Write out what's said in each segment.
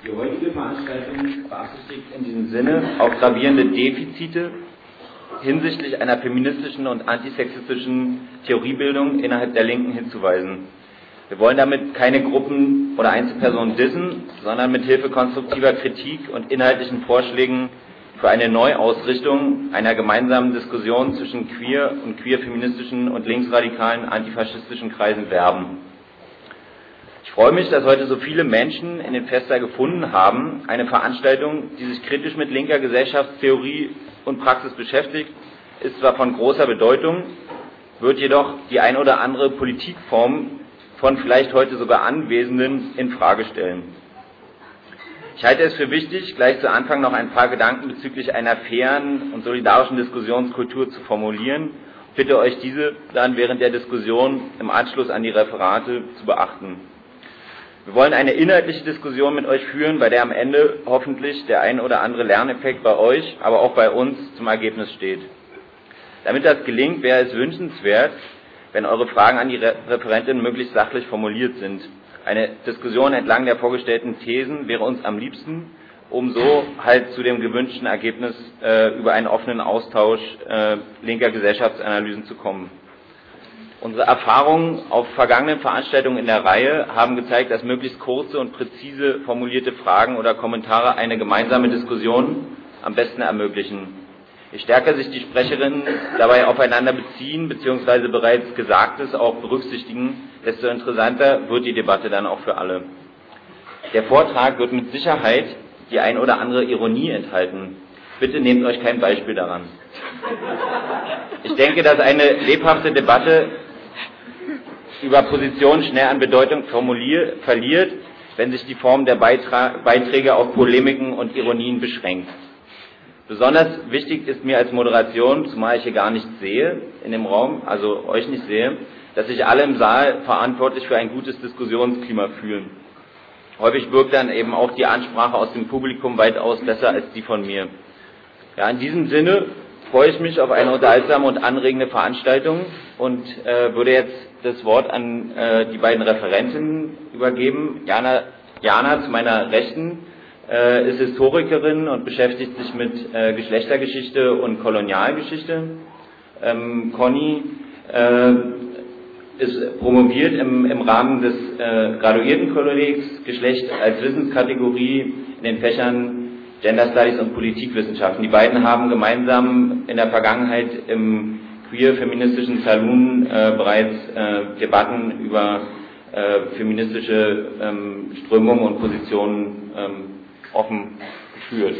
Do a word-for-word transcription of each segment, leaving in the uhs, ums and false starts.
Die heutige Veranstaltung beabsichtigt in diesem Sinne auf gravierende Defizite hinsichtlich einer feministischen und antisexistischen Theoriebildung innerhalb der Linken hinzuweisen. Wir wollen damit keine Gruppen oder Einzelpersonen dissen, sondern mit Hilfe konstruktiver Kritik und inhaltlichen Vorschlägen für eine Neuausrichtung einer gemeinsamen Diskussion zwischen queer und queer-feministischen und linksradikalen antifaschistischen Kreisen werben. Ich freue mich, dass heute so viele Menschen in den Festsaal gefunden haben. Eine Veranstaltung, die sich kritisch mit linker Gesellschaftstheorie und Praxis beschäftigt, ist zwar von großer Bedeutung, wird jedoch die ein oder andere Politikform von vielleicht heute sogar Anwesenden in Frage stellen. Ich halte es für wichtig, gleich zu Anfang noch ein paar Gedanken bezüglich einer fairen und solidarischen Diskussionskultur zu formulieren. Ich bitte euch, diese dann während der Diskussion im Anschluss an die Referate zu beachten. Wir wollen eine inhaltliche Diskussion mit euch führen, bei der am Ende hoffentlich der ein oder andere Lerneffekt bei euch, aber auch bei uns zum Ergebnis steht. Damit das gelingt, wäre es wünschenswert, wenn eure Fragen an die Referentin möglichst sachlich formuliert sind. Eine Diskussion entlang der vorgestellten Thesen wäre uns am liebsten, um so halt zu dem gewünschten Ergebnis äh, über einen offenen Austausch äh, linker Gesellschaftsanalysen zu kommen. Unsere Erfahrungen auf vergangenen Veranstaltungen in der Reihe haben gezeigt, dass möglichst kurze und präzise formulierte Fragen oder Kommentare eine gemeinsame Diskussion am besten ermöglichen. Je stärker sich die Sprecherinnen dabei aufeinander beziehen bzw. bereits Gesagtes auch berücksichtigen, desto interessanter wird die Debatte dann auch für alle. Der Vortrag wird mit Sicherheit die ein oder andere Ironie enthalten. Bitte nehmt euch kein Beispiel daran. Ich denke, dass eine lebhafte Debatte über Positionen schnell an Bedeutung formulier, verliert, wenn sich die Form der Beitra- Beiträge auf Polemiken und Ironien beschränkt. Besonders wichtig ist mir als Moderation, zumal ich hier gar nichts sehe in dem Raum, also euch nicht sehe, dass sich alle im Saal verantwortlich für ein gutes Diskussionsklima fühlen. Häufig wirkt dann eben auch die Ansprache aus dem Publikum weitaus besser als die von mir. Ja, in diesem Sinne freue ich mich auf eine unterhaltsame und anregende Veranstaltung und äh, würde jetzt das Wort an äh, die beiden Referentinnen übergeben. Jana, Jana zu meiner Rechten äh, ist Historikerin und beschäftigt sich mit äh, Geschlechtergeschichte und Kolonialgeschichte. Ähm, Conny äh, ist promoviert im, im Rahmen des äh, Graduiertenkollegs Geschlecht als Wissenskategorie in den Fächern Gender Studies und Politikwissenschaften. Die beiden haben gemeinsam in der Vergangenheit im queer-feministischen Saloon äh, bereits äh, Debatten über äh, feministische ähm, Strömungen und Positionen ähm, offen geführt.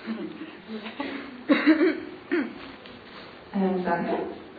Ähm, danke.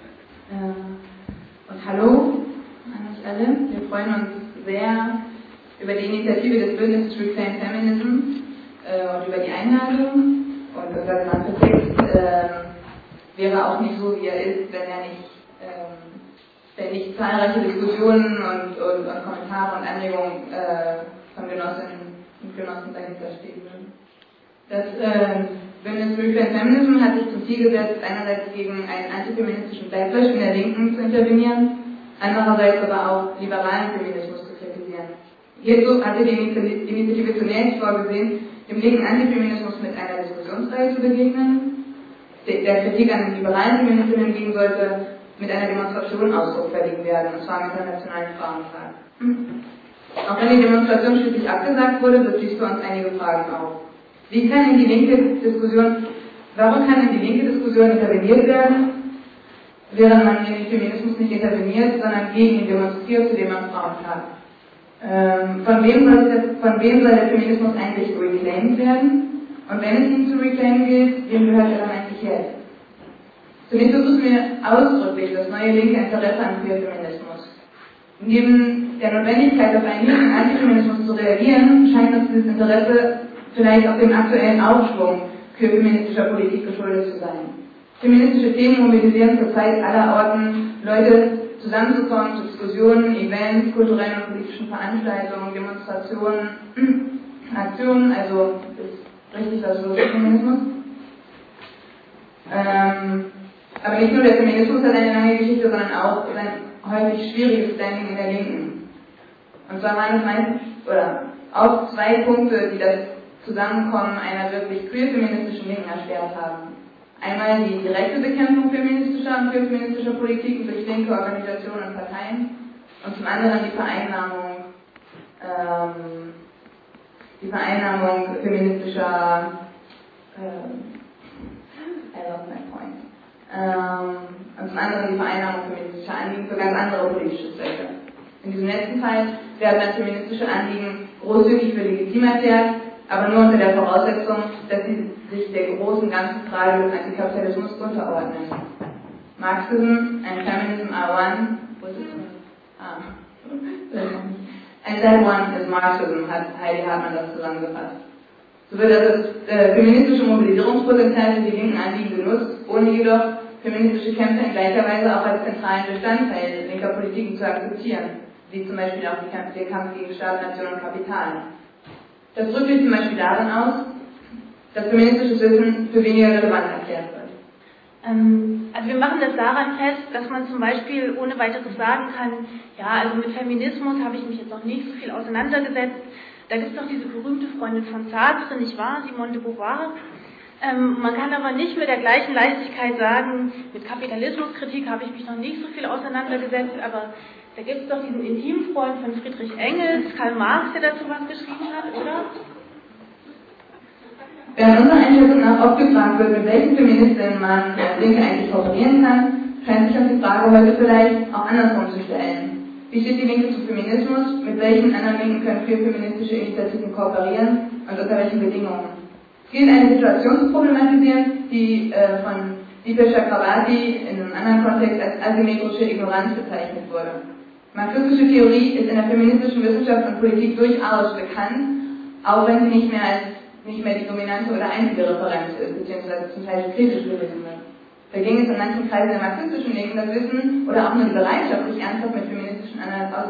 Äh, und hallo an euch alle. Wir freuen uns sehr über die Initiative des Bündnisses Reclaim Feminism und über die Einladung, und unser gesamter Text äh, wäre auch nicht so, wie er ist, wenn er nicht, ähm, wenn nicht zahlreiche Diskussionen und, und, und Kommentare und Anregungen äh, von Genossinnen und Genossen dahinter stehen würden. Das äh, Bündnis Reclaim Feminism hat sich zum Ziel gesetzt, einerseits gegen einen antifeministischen Backlash in der Linken zu intervenieren, andererseits aber auch liberalen Feminismus zu kritisieren. Hierzu hatte die Initiative zunächst vorgesehen, dem linken Antifeminismus mit einer Diskussionsreihe zu begegnen, der Kritik an den liberalen Feministinnen hingegen sollte mit einer Demonstration Ausdruck verliehen werden, und zwar am Internationalen Frauentag. Auch wenn die Demonstration schließlich abgesagt wurde, wirft dies für uns einige Fragen auf. Wie kann in die linke Diskussion, warum kann in die linke Diskussion interveniert werden, während man in den Feminismus nicht interveniert, sondern gegen ihn demonstriert, zu dem man Frauentag? Ähm, von, wem soll der, von wem soll der Feminismus eigentlich reclaimed werden? Und wenn es ihn zu reclaimen gilt, wem gehört er dann eigentlich jetzt? Zunächst begrüßen wir ausdrücklich das neue linke Interesse an Queerfeminismus. Neben der Notwendigkeit, auf einen linken Antifeminismus zu reagieren, scheint uns dieses Interesse vielleicht auch dem aktuellen Aufschwung queerfeministischer Politik geschuldet zu sein. Feministische Themen mobilisieren zurzeit allerorten Leute, zusammenzukommen zu Diskussionen, Events, kulturellen und politischen Veranstaltungen, Demonstrationen, Aktionen, also ist richtig was los mit Feminismus. Ähm, aber nicht nur der Feminismus hat eine lange Geschichte, sondern auch sein häufig schwieriges Standing in der Linken. Und zwar waren es meist, oder auch zwei Punkte, die das Zusammenkommen einer wirklich queer-feministischen Linken erschwert haben. Einmal die direkte Bekämpfung feministischer und queer-feministischer Politiken durch linke Organisationen und Parteien und zum anderen die Vereinnahmung, ähm, die Vereinnahmung feministischer, äh, I lost my point, ähm, und zum anderen die Vereinnahmung feministischer Anliegen für ganz andere politische Zwecke. In diesem letzten Fall werden dann feministische Anliegen großzügig für legitim erklärt, aber nur unter der Voraussetzung, dass sie sich der großen ganzen Frage des Antikapitalismus unterordnen. Marxism and feminism are one. Was ist das? Ah. And that one is Marxism, hat Heidi Hartmann das zusammengefasst. So wird also das äh, feministische Mobilisierungspotenzial für die linken Anliegen genutzt, ohne jedoch feministische Kämpfe in gleicher Weise auch als zentralen Bestandteil linker Politiken zu akzeptieren, wie zum Beispiel auch die Kampf, der Kampf gegen Staat, Nation und Kapital. Das drückt sich zum Beispiel darin aus, dass feministisches Wissen für weniger relevant erklärt wird. Ähm, also wir machen das daran fest, dass man zum Beispiel ohne weiteres sagen kann, ja, also mit Feminismus habe ich mich jetzt noch nicht so viel auseinandergesetzt. Da gibt es doch diese berühmte Freundin von Sartre, nicht wahr, Simone de Beauvoir. Ähm, man kann aber nicht mit der gleichen Leichtigkeit sagen, mit Kapitalismuskritik habe ich mich noch nicht so viel auseinandergesetzt, aber da gibt es doch diesen Intimfreund von Friedrich Engels, Karl Marx, der dazu was geschrieben hat, oder? Während unserer Einschätzung nach oft gefragt wird, mit welchen Feministinnen man als Linke eigentlich kooperieren kann, scheint sich uns die Frage heute vielleicht auch andersrum zu stellen. Wie steht die Linke zu Feminismus? Mit welchen anderen Linken können queer feministische Initiativen kooperieren und unter welchen Bedingungen? Es gilt eine Situation zu problematisieren, die äh, von Deepa Chakrabarty in einem anderen Kontext als asymmetrische Ignoranz bezeichnet wurde. Marxistische Theorie ist in der feministischen Wissenschaft und Politik durchaus bekannt, auch wenn sie nicht mehr als nicht mehr die dominante oder einzige Referenz ist, beziehungsweise zum Teil kritisch gelesen wird. Dagegen ist in manchen Kreisen der marxistischen Linken das Wissen oder auch nur die Bereitschaft, sich ernsthaft mit feministischen,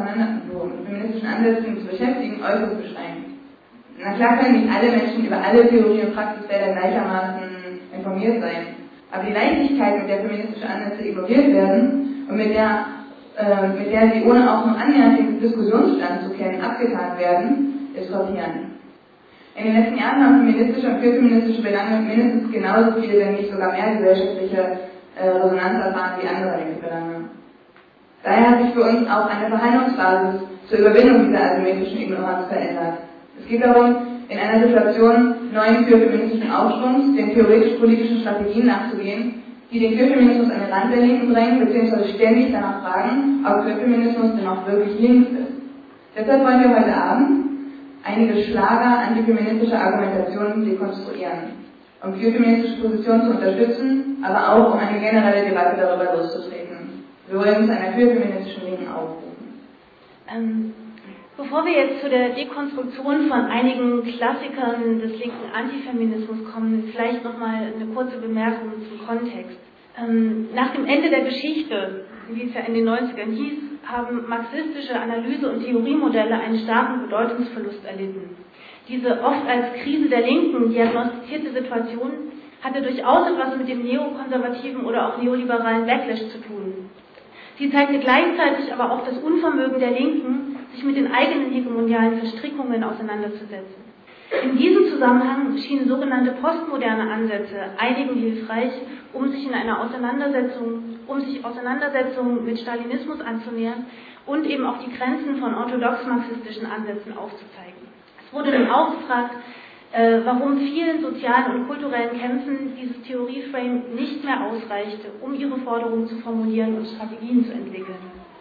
mit feministischen Ansätzen zu beschäftigen, äußerst beschränkt. Na klar können nicht alle Menschen über alle Theorien und Praxisfelder gleichermaßen informiert sein, aber die Leichtigkeit, mit der feministische Ansätze ignoriert werden und mit der, äh, mit der sie ohne auch nur annähernd den Diskussionsstand zu kennen abgetan werden, ist schockierend. In den letzten Jahren haben feministische und queerfeministische Belange mindestens genauso viel, wenn nicht sogar mehr gesellschaftliche äh, Resonanz erfahren wie andere linke Belange. Daher hat sich für uns auch eine Verhandlungsbasis zur Überwindung dieser asymmetrischen Ignoranz verändert. Es geht darum, in einer Situation neuen queerfeministischen Aufschwungs den theoretisch-politischen Strategien nachzugehen, die den Queerfeminismus an den Rand der Linken drängen, beziehungsweise ständig danach fragen, ob Queerfeminismus denn auch wirklich links ist. Deshalb wollen wir heute Abend einige Schlager antifeministischer Argumentationen dekonstruieren, um queerfeministische Positionen zu unterstützen, aber auch um eine generelle Debatte darüber loszutreten. Wir wollen uns einer queerfeministischen Linken aufrufen. Ähm, bevor wir jetzt zu der Dekonstruktion von einigen Klassikern des linken Antifeminismus kommen, vielleicht nochmal eine kurze Bemerkung zum Kontext. Ähm, nach dem Ende der Geschichte, wie es ja in den neunzigern hieß, haben marxistische Analyse- und Theoriemodelle einen starken Bedeutungsverlust erlitten. Diese oft als Krise der Linken diagnostizierte Situation hatte durchaus etwas mit dem neokonservativen oder auch neoliberalen Backlash zu tun. Sie zeigte gleichzeitig aber auch das Unvermögen der Linken, sich mit den eigenen hegemonialen Verstrickungen auseinanderzusetzen. In diesem Zusammenhang schienen sogenannte postmoderne Ansätze einigen hilfreich, um sich in einer Auseinandersetzung, um sich Auseinandersetzungen mit Stalinismus anzunähern und eben auch die Grenzen von orthodox-marxistischen Ansätzen aufzuzeigen. Es wurde nun auch gefragt, äh, warum vielen sozialen und kulturellen Kämpfen dieses Theorieframe nicht mehr ausreichte, um ihre Forderungen zu formulieren und Strategien zu entwickeln.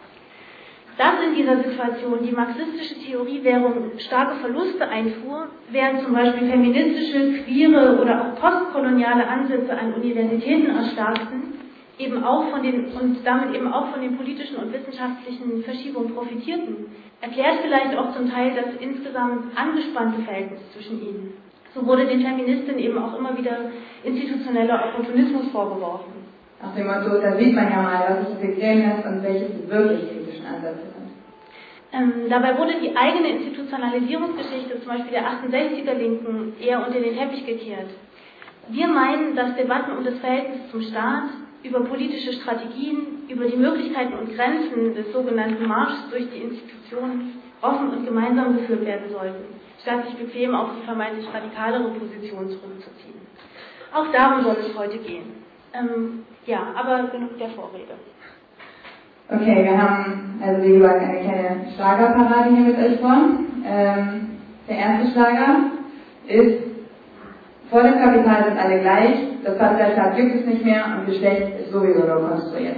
Dass in dieser Situation die marxistische Theoriewährung starke Verluste einfuhr, während zum Beispiel feministische, queere oder auch postkoloniale Ansätze an Universitäten erstarkten, eben auch von den, und damit eben auch von den politischen und wissenschaftlichen Verschiebungen profitierten, erklärt vielleicht auch zum Teil das insgesamt angespannte Verhältnis zwischen ihnen. So wurde den Feministinnen eben auch immer wieder institutioneller Opportunismus vorgeworfen. Nach dem Motto, da sieht man ja mal, was es regieren lässt und welche die wirklich kritischen Ansätze sind. Ähm, dabei wurde die eigene Institutionalisierungsgeschichte, zum Beispiel der achtundsechziger Linken, eher unter den Teppich gekehrt. Wir meinen, dass Debatten um das Verhältnis zum Staat, über politische Strategien, über die Möglichkeiten und Grenzen des sogenannten Marschs durch die Institutionen offen und gemeinsam geführt werden sollten. statt sich bequem auf die vermeintlich radikalere Position zurückzuziehen. Auch darum soll es heute gehen. Ähm, ja, aber genug der Vorrede. Okay, wir haben also wie gesagt eine kleine Schlagerparade hier mit euch vor. Ähm, der erste Schlager ist: Vor dem Kapital sind alle gleich, das Patriarchat gibt es nicht mehr und Geschlecht ist sowieso nur konstruiert.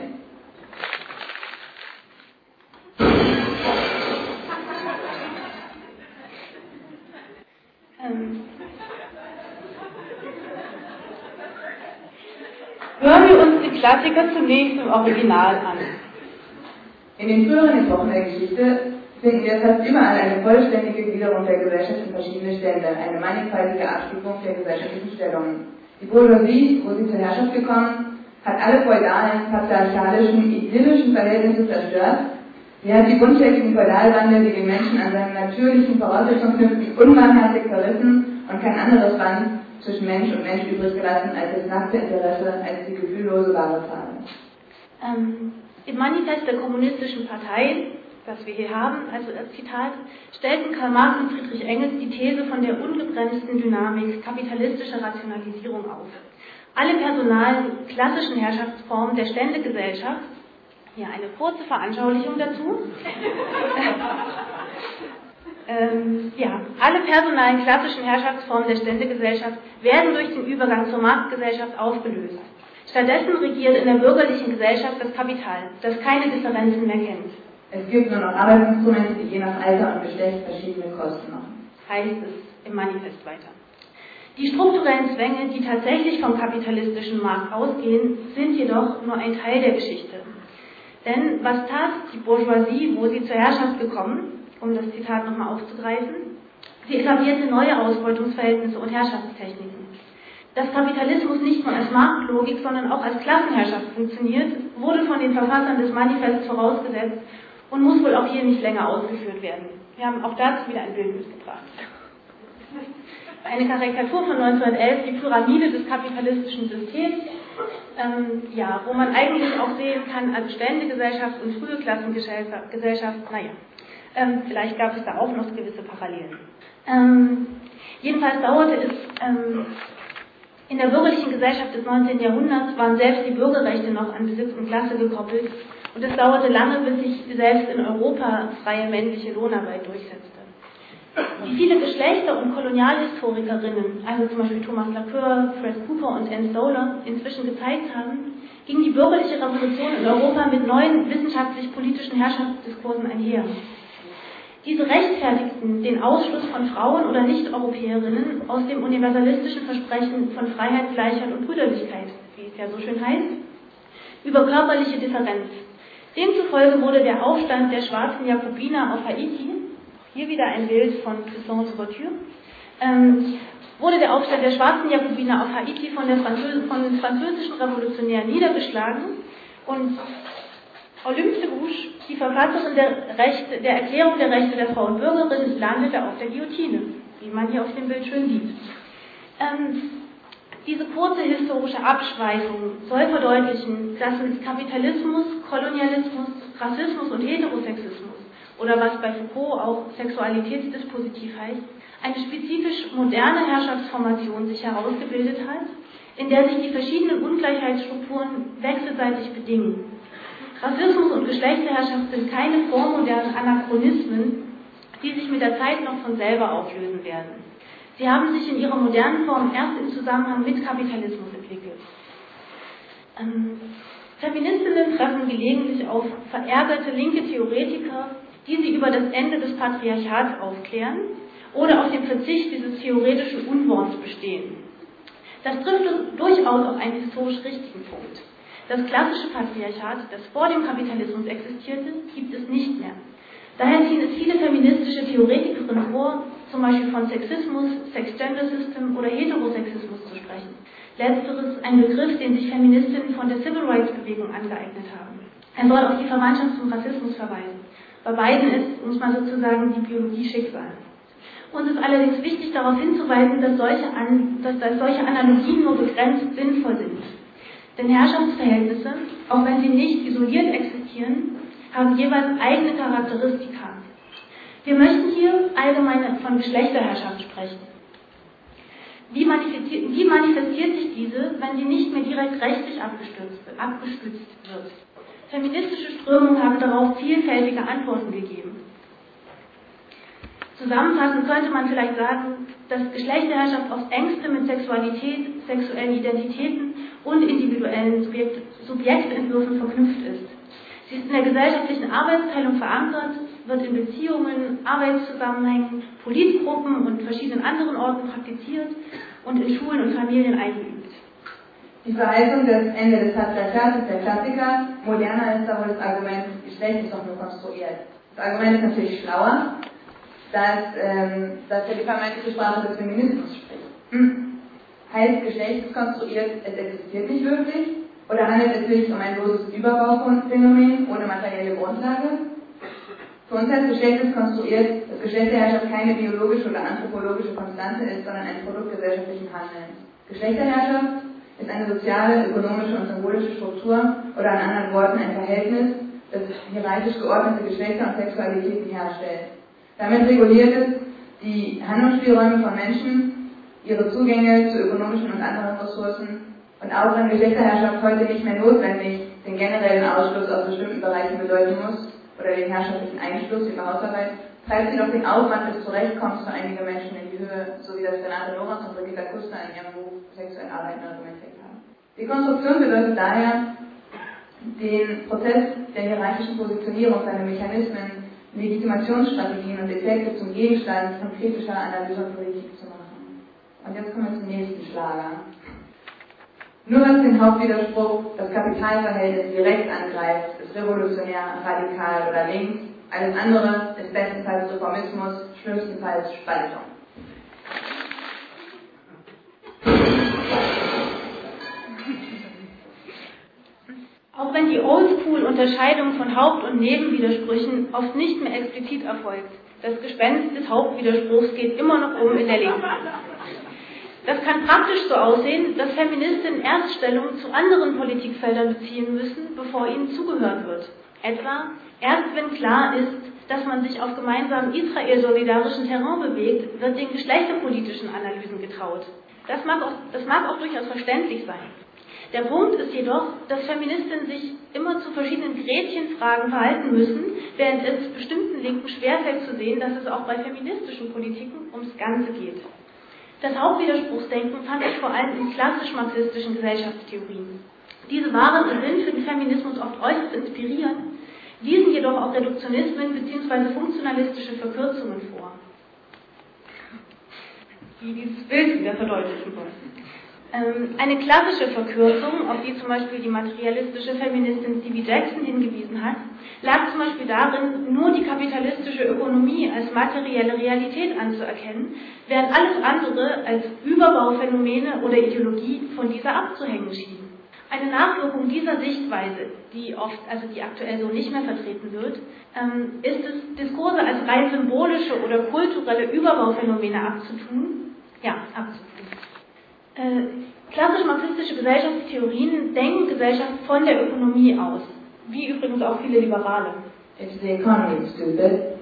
Ähm. Hören wir uns die Klassiker zunächst im Original an. In den früheren Epochen der Geschichte finden wir fast überall eine vollständige Gliederung der Gesellschaft in verschiedene Stände, eine mannigfaltige Abstufung der gesellschaftlichen Stellungen. Die Bourgeoisie, wo sie zur Herrschaft gekommen, hat alle feudalen, patriarchalischen, idyllischen Verhältnisse zerstört. Sie hat die buntschächtigen Feudalbande, die den Menschen an seinen natürlichen Voraussetzungen knüpfen, unbarmherzig verrissen und kein anderes Band zwischen Mensch und Mensch übrig gelassen als das nackte Interesse, als die gefühllose wahre Zahl. Ähm, Im Manifest der Kommunistischen Partei, das wir hier haben, also als Zitat, stellten Karl Marx und Friedrich Engels die These von der ungebremsten Dynamik kapitalistischer Rationalisierung auf. Alle personalen, klassischen Herrschaftsformen der Ständegesellschaft, hier eine kurze Veranschaulichung dazu, ähm, ja, alle personalen, klassischen Herrschaftsformen der Ständegesellschaft werden durch den Übergang zur Marktgesellschaft aufgelöst. Stattdessen regiert in der bürgerlichen Gesellschaft das Kapital, das keine Differenzen mehr kennt. Es gibt nur noch Arbeitsinstrumente, die je nach Alter und Geschlecht verschiedene Kosten machen. Heißt es im Manifest weiter. Die strukturellen Zwänge, die tatsächlich vom kapitalistischen Markt ausgehen, sind jedoch nur ein Teil der Geschichte. Denn was tat die Bourgeoisie, wo sie zur Herrschaft gekommen, um das Zitat nochmal aufzugreifen? Sie etablierte neue Ausbeutungsverhältnisse und Herrschaftstechniken. Dass Kapitalismus nicht nur als Marktlogik, sondern auch als Klassenherrschaft funktioniert, wurde von den Verfassern des Manifests vorausgesetzt und muss wohl auch hier nicht länger ausgeführt werden. Wir haben auch dazu wieder ein Bild mitgebracht. Eine Karikatur von neunzehnhundertelf, die Pyramide des kapitalistischen Systems, ähm, ja, wo man eigentlich auch sehen kann, also Ständegesellschaft und frühe Klassengesellschaft, naja, ähm, vielleicht gab es da auch noch gewisse Parallelen. Ähm, jedenfalls dauerte es, ähm, in der bürgerlichen Gesellschaft des neunzehnten Jahrhunderts waren selbst die Bürgerrechte noch an Besitz und Klasse gekoppelt und es dauerte lange, bis sich selbst in Europa freie männliche Lohnarbeit durchsetzte. Wie viele Geschlechter- und Kolonialhistorikerinnen, also zum Beispiel Thomas Laqueur, Fred Cooper und Anne Stoler, inzwischen gezeigt haben, ging die bürgerliche Revolution in Europa mit neuen wissenschaftlich-politischen Herrschaftsdiskursen einher. Diese rechtfertigten den Ausschluss von Frauen oder Nicht-Europäerinnen aus dem universalistischen Versprechen von Freiheit, Gleichheit und Brüderlichkeit, wie es ja so schön heißt, über körperliche Differenz. Demzufolge wurde der Aufstand der schwarzen Jakobiner auf Haiti, hier wieder ein Bild von Toussaint Louverture, ähm, wurde der Aufstand der schwarzen Jakobiner auf Haiti von, der Französ von den französischen Revolutionären niedergeschlagen und Olympe de Gouges, die Verfasserin der, Rechte, der Erklärung der Rechte der Frau und Bürgerin, landete auf der Guillotine, wie man hier auf dem Bild schön sieht. Ähm, diese kurze historische Abschweifung soll verdeutlichen, dass mit Kapitalismus, Kolonialismus, Rassismus und Heterosexismus, oder was bei Foucault auch Sexualitätsdispositiv heißt, eine spezifisch moderne Herrschaftsformation sich herausgebildet hat, in der sich die verschiedenen Ungleichheitsstrukturen wechselseitig bedingen. Rassismus und Geschlechterherrschaft sind keine vormodernen Anachronismen, die sich mit der Zeit noch von selber auflösen werden. Sie haben sich in ihrer modernen Form erst im Zusammenhang mit Kapitalismus entwickelt. Ähm, Feministinnen treffen gelegentlich auf verärgerte linke Theoretiker, die sie über das Ende des Patriarchats aufklären oder auf den Verzicht dieses theoretischen Unworts bestehen. Das trifft durchaus auf einen historisch richtigen Punkt. Das klassische Patriarchat, das vor dem Kapitalismus existierte, gibt es nicht mehr. Daher ziehen es viele feministische Theoretikerinnen vor, zum Beispiel von Sexismus, Sex-Gender System oder Heterosexismus zu sprechen. Letzteres ein Begriff, den sich Feministinnen von der Civil Rights Bewegung angeeignet haben. Er soll auf die Verwandtschaft zum Rassismus verweisen. Bei beiden ist, muss man sozusagen, die Biologie Schicksal. Uns ist allerdings wichtig, darauf hinzuweisen, dass solche, An dass, dass solche Analogien nur begrenzt sinnvoll sind. Denn Herrschaftsverhältnisse, auch wenn sie nicht isoliert existieren, haben jeweils eigene Charakteristika. Wir möchten hier allgemein von Geschlechterherrschaft sprechen. Wie manifestiert, wie manifestiert sich diese, wenn sie nicht mehr direkt rechtlich abgestützt, abgestützt wird? Feministische Strömungen haben darauf vielfältige Antworten gegeben. Zusammenfassend könnte man vielleicht sagen, dass Geschlechterherrschaft oft engste mit Sexualität, sexuellen Identitäten und individuellen Subjekt, Subjektentwürfen verknüpft ist. Sie ist in der gesellschaftlichen Arbeitsteilung verankert, wird in Beziehungen, Arbeitszusammenhängen, Politgruppen und verschiedenen anderen Orten praktiziert und in Schulen und Familien eingeübt. Die Verheißung des Ende des Patriarchats ist der Klassiker. Moderner ist aber das Argument, Geschlecht ist doch nur konstruiert. Das Argument ist natürlich schlauer, dass, ähm, dass er die vermeintliche Sprache des Feminismus spricht. Hm. Heißt, Geschlecht ist konstruiert, es existiert nicht wirklich? Oder handelt es sich um ein loses Überbauphänomen ohne materielle Grundlage? Für uns heißt Geschlecht ist konstruiert, dass Geschlechterherrschaft keine biologische oder anthropologische Konstante ist, sondern ein Produkt gesellschaftlichen Handelns. Geschlechterherrschaft ist eine soziale, ökonomische und symbolische Struktur oder in anderen Worten ein Verhältnis, das hierarchisch geordnete Geschlechter und Sexualitäten herstellt. Damit reguliert es die Handlungsspielräume von Menschen, ihre Zugänge zu ökonomischen und anderen Ressourcen und auch wenn Geschlechterherrschaft heute nicht mehr notwendig den generellen Ausschluss aus bestimmten Bereichen bedeuten muss oder den herrschaftlichen Einschluss über Hausarbeit, treibt sie doch den Aufwand des Zurechtkommens für einige Menschen in die Höhe, so wie das Renate Lorenz und Brigitta Kuster in ihrem Buch Sexuelle Arbeiten argumentiert haben. Dekonstruktion bedeutet daher, den Prozess der hierarchischen Positionierung seiner Mechanismen, Legitimationsstrategien und Effekte zum Gegenstand von kritischer Analyse und Politik zu machen. Und jetzt kommen wir zum nächsten Schlager. Nur was den Hauptwiderspruch, das Kapitalverhältnis direkt angreift, ist revolutionär, radikal oder links. Alles andere ist bestenfalls Reformismus, schlimmstenfalls Spaltung. Auch wenn die Oldschool-Unterscheidung von Haupt- und Nebenwidersprüchen oft nicht mehr explizit erfolgt, das Gespenst des Hauptwiderspruchs geht immer noch um in der Linken. Das kann praktisch so aussehen, dass Feministinnen Erststellung zu anderen Politikfeldern beziehen müssen, bevor ihnen zugehört wird. Etwa, erst wenn klar ist, dass man sich auf gemeinsamen israel-solidarischen Terrain bewegt, wird den geschlechterpolitischen Analysen getraut. Das mag auch, das mag auch durchaus verständlich sein. Der Punkt ist jedoch, dass Feministinnen sich immer zu verschiedenen Gretchenfragen verhalten müssen, während es bestimmten Linken schwerfällt zu sehen, dass es auch bei feministischen Politiken ums Ganze geht. Das Hauptwiderspruchsdenken fand ich vor allem in klassisch-marxistischen Gesellschaftstheorien. Diese waren und sind für den Feminismus oft äußerst inspirierend, wiesen jedoch auch Reduktionismen bzw. funktionalistische Verkürzungen vor, die dieses Bild wieder verdeutlichen wollen. Eine klassische Verkürzung, auf die zum Beispiel die materialistische Feministin Stevie Jackson hingewiesen hat, lag zum Beispiel darin, nur die kapitalistische Ökonomie als materielle Realität anzuerkennen, während alles andere als Überbauphänomene oder Ideologie von dieser abzuhängen schien. Eine Nachwirkung dieser Sichtweise, die oft, also die aktuell so nicht mehr vertreten wird, ist es, Diskurse als rein symbolische oder kulturelle Überbauphänomene abzutun, ja, abzutun. Äh, klassisch-marxistische Gesellschaftstheorien denken Gesellschaft von der Ökonomie aus, wie übrigens auch viele Liberale. It's the economy, stupid.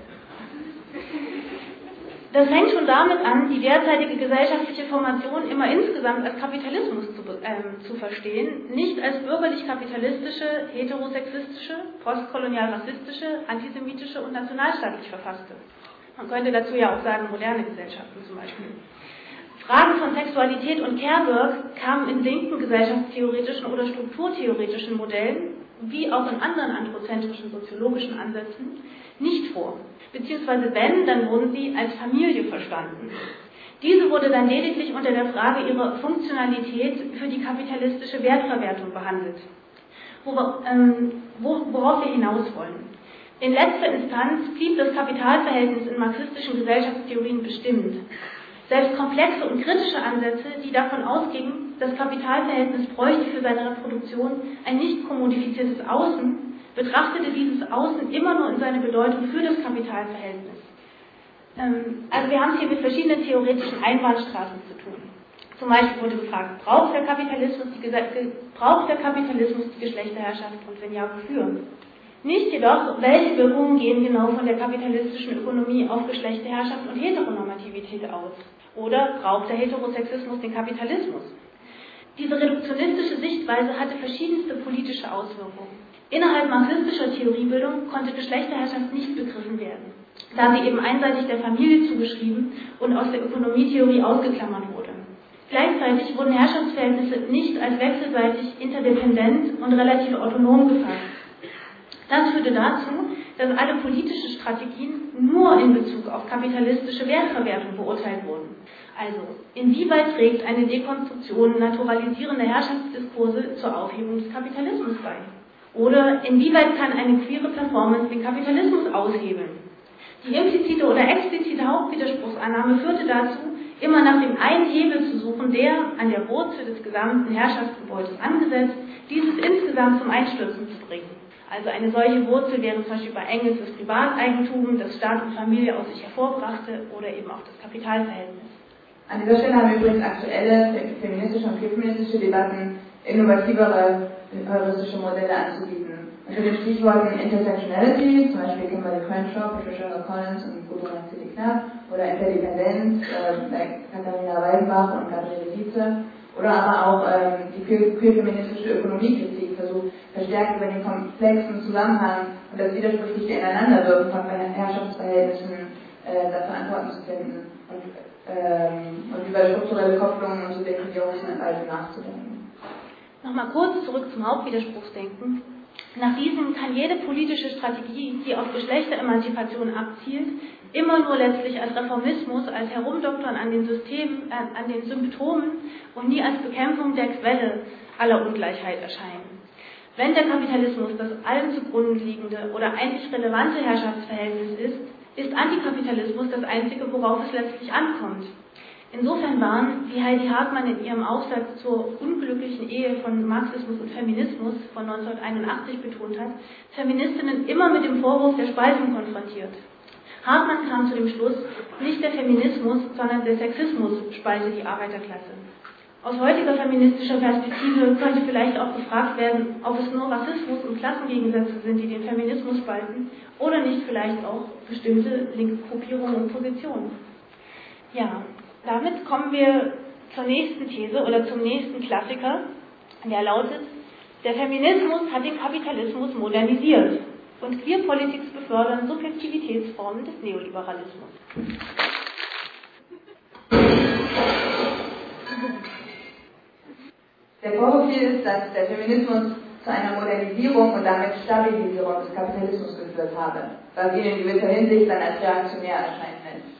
Das fängt schon damit an, die derzeitige gesellschaftliche Formation immer insgesamt als Kapitalismus zu, äh, zu verstehen, nicht als bürgerlich-kapitalistische, heterosexistische, postkolonial-rassistische, antisemitische und nationalstaatlich verfasste. Man könnte dazu ja auch sagen, moderne Gesellschaften zum Beispiel. Fragen von Sexualität und Care-Work kamen in linken gesellschaftstheoretischen oder strukturtheoretischen Modellen, wie auch in anderen anthrozentrischen soziologischen Ansätzen, nicht vor. Beziehungsweise wenn, dann wurden sie als Familie verstanden. Diese wurde dann lediglich unter der Frage ihrer Funktionalität für die kapitalistische Wertverwertung behandelt. Wo, ähm, wo, worauf wir hinaus wollen. In letzter Instanz blieb das Kapitalverhältnis in marxistischen Gesellschaftstheorien bestimmt. Selbst komplexe und kritische Ansätze, die davon ausgingen, das Kapitalverhältnis bräuchte für seine Reproduktion ein nicht kommodifiziertes Außen, betrachtete dieses Außen immer nur in seiner Bedeutung für das Kapitalverhältnis. Ähm, also wir haben es hier mit verschiedenen theoretischen Einbahnstraßen zu tun. Zum Beispiel wurde gefragt, braucht der Kapitalismus die, braucht der Kapitalismus die Geschlechterherrschaft und wenn ja, wofür? Nicht jedoch, welche Wirkungen gehen genau von der kapitalistischen Ökonomie auf Geschlechterherrschaft und Heteronormativität aus? Oder raubt der Heterosexismus den Kapitalismus? Diese reduktionistische Sichtweise hatte verschiedenste politische Auswirkungen. Innerhalb marxistischer Theoriebildung konnte Geschlechterherrschaft nicht begriffen werden, da sie eben einseitig der Familie zugeschrieben und aus der Ökonomietheorie ausgeklammert wurde. Gleichzeitig wurden Herrschaftsverhältnisse nicht als wechselseitig interdependent und relativ autonom gefasst. Das führte dazu, dass alle politischen Strategien nur in Bezug auf kapitalistische Wertverwertung beurteilt wurden. Also, inwieweit trägt eine Dekonstruktion naturalisierender Herrschaftsdiskurse zur Aufhebung des Kapitalismus bei? Oder inwieweit kann eine queere Performance den Kapitalismus aushebeln? Die implizite oder explizite Hauptwiderspruchsannahme führte dazu, immer nach dem einen Hebel zu suchen, der an der Wurzel des gesamten Herrschaftsgebäudes angesetzt, dieses insgesamt zum Einstürzen zu bringen. Also eine solche Wurzel wäre zum Beispiel bei Engels das Privateigentum, das Staat und Familie aus sich hervorbrachte, oder eben auch das Kapitalverhältnis. An dieser Stelle haben übrigens aktuelle feministische und queerfeministische Debatten innovativere heuristische Modelle anzubieten. Unter den Stichworten Intersectionality, zum Beispiel Kimberly Crenshaw, Patricia Collins und Gudrun Knapp, oder Interdependenz, äh, Katharina Weidenbach und Gabriele Dietze, oder aber auch ähm, die queerfeministische Ökonomiekritik versucht, verstärkt über den komplexen Zusammenhang und das widersprüchliche Ineinanderwirken von Herrschaftsverhältnissen äh, dafür Antworten zu finden und, ähm, und über strukturelle Kopplungen und Subjektivierungsentfaltung nachzudenken. Nochmal kurz zurück zum Hauptwiderspruchsdenken. Nach diesem kann jede politische Strategie, die auf Geschlechteremanzipation abzielt, immer nur letztlich als Reformismus, als Herumdoktern an den Systemen, äh, an den Symptomen und nie als Bekämpfung der Quelle aller Ungleichheit erscheinen. Wenn der Kapitalismus das allem zugrunde liegende oder einzig relevante Herrschaftsverhältnis ist, ist Antikapitalismus das einzige, worauf es letztlich ankommt. Insofern waren, wie Heidi Hartmann in ihrem Aufsatz zur unglücklichen Ehe von Marxismus und Feminismus von neunzehnhunderteinundachtzig betont hat, Feministinnen immer mit dem Vorwurf der Spaltung konfrontiert. Hartmann kam zu dem Schluss, nicht der Feminismus, sondern der Sexismus spalte die Arbeiterklasse. Aus heutiger feministischer Perspektive könnte vielleicht auch gefragt werden, ob es nur Rassismus und Klassengegensätze sind, die den Feminismus spalten, oder nicht vielleicht auch bestimmte linke Gruppierungen und Positionen. Ja, damit kommen wir zur nächsten These oder zum nächsten Klassiker, der lautet: Der Feminismus hat den Kapitalismus modernisiert und Queerpolitik befördern Subjektivitätsformen des Neoliberalismus. Der Vorwurf hier ist, dass der Feminismus zu einer Modernisierung und damit Stabilisierung des Kapitalismus geführt habe, was ihn in gewisser Hinsicht dann als reaktionär erscheinen lässt.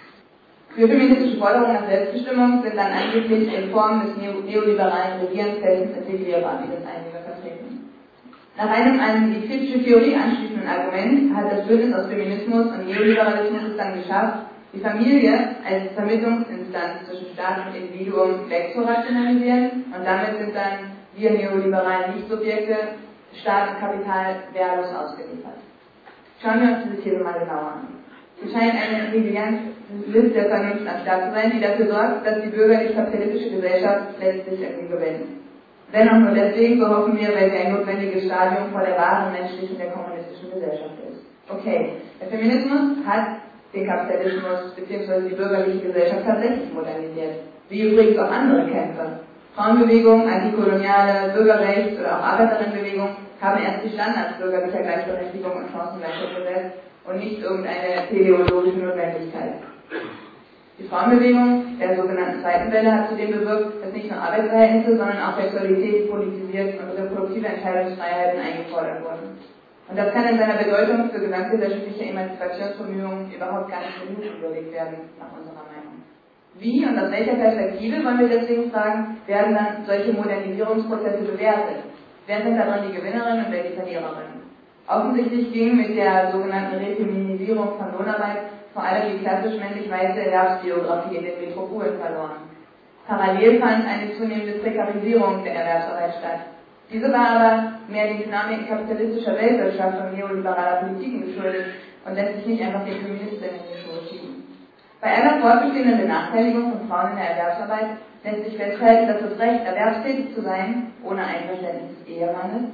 Für feministische Forderungen nach Selbstbestimmung sind dann angeblich in Form des neoliberalen Regierens bestens integrierbar, wie das einige vertreten. Nach einem an die kritische Theorie anschließenden Argument hat das Bündnis aus Feminismus und Neoliberalismus es dann geschafft, die Familie als Vermittlungsinstanz zwischen Staat und Individuum wegzurationalisieren, und damit sind dann wir neoliberalen Nichtsubjekte Staat und Kapital wehrlos ausgeliefert. Schauen wir uns diese These mal genauer an. Es scheint eine Resilienz der Vernunft am Staat zu sein, die dafür sorgt, dass die bürgerlich-kapitalistische Gesellschaft letztlich irgendwie gewinnt. Wenn auch nur deswegen, so hoffen wir, weil sie ein notwendiges Stadium vor der wahren menschlichen, der kommunistischen Gesellschaft ist. Okay, der Feminismus hat den Kapitalismus bzw. die bürgerliche Gesellschaft tatsächlich modernisiert. Wie übrigens auch andere Kämpfe. Frauenbewegung, antikoloniale, Bürgerrechts- oder auch Arbeiterinnenbewegung haben erst die Standards bürgerlicher Gleichberechtigung und Chancengleichheit gesetzt und nicht irgendeine teleologische Notwendigkeit. Die Frauenbewegung der sogenannten zweiten Welle hat zudem bewirkt, dass nicht nur Arbeitsverhältnisse, sondern auch Sexualität politisiert und reproduktive Entscheidungsfreiheiten eingefordert wurden. Und das kann in seiner Bedeutung für gesamtgesellschaftliche Emanzipationsbemühungen überhaupt gar nicht genug gewürdigt werden, nach unserer Meinung. Wie und aus welcher Perspektive, wollen wir deswegen fragen, werden dann solche Modernisierungsprozesse bewertet? Wer sind daran die Gewinnerinnen und wer die Verliererinnen? Offensichtlich ging mit der sogenannten Refeminisierung von Lohnarbeit vor allem die klassisch männlich-weiße Erwerbsbiografie in den Metropolen verloren. Parallel fand eine zunehmende Prekarisierung der Erwerbsarbeit statt. Diese war aber mehr den Dynamiken kapitalistischer Weltwirtschaft und neoliberaler Politiken geschuldet und lässt sich nicht einfach den Feministinnen in die Schuhe schieben. Bei einer fortbestehenden Benachteiligung von Frauen in der Erwerbsarbeit lässt sich festhalten, dass das Recht, erwerbstätig zu sein, ohne Einverständnis des Ehemannes,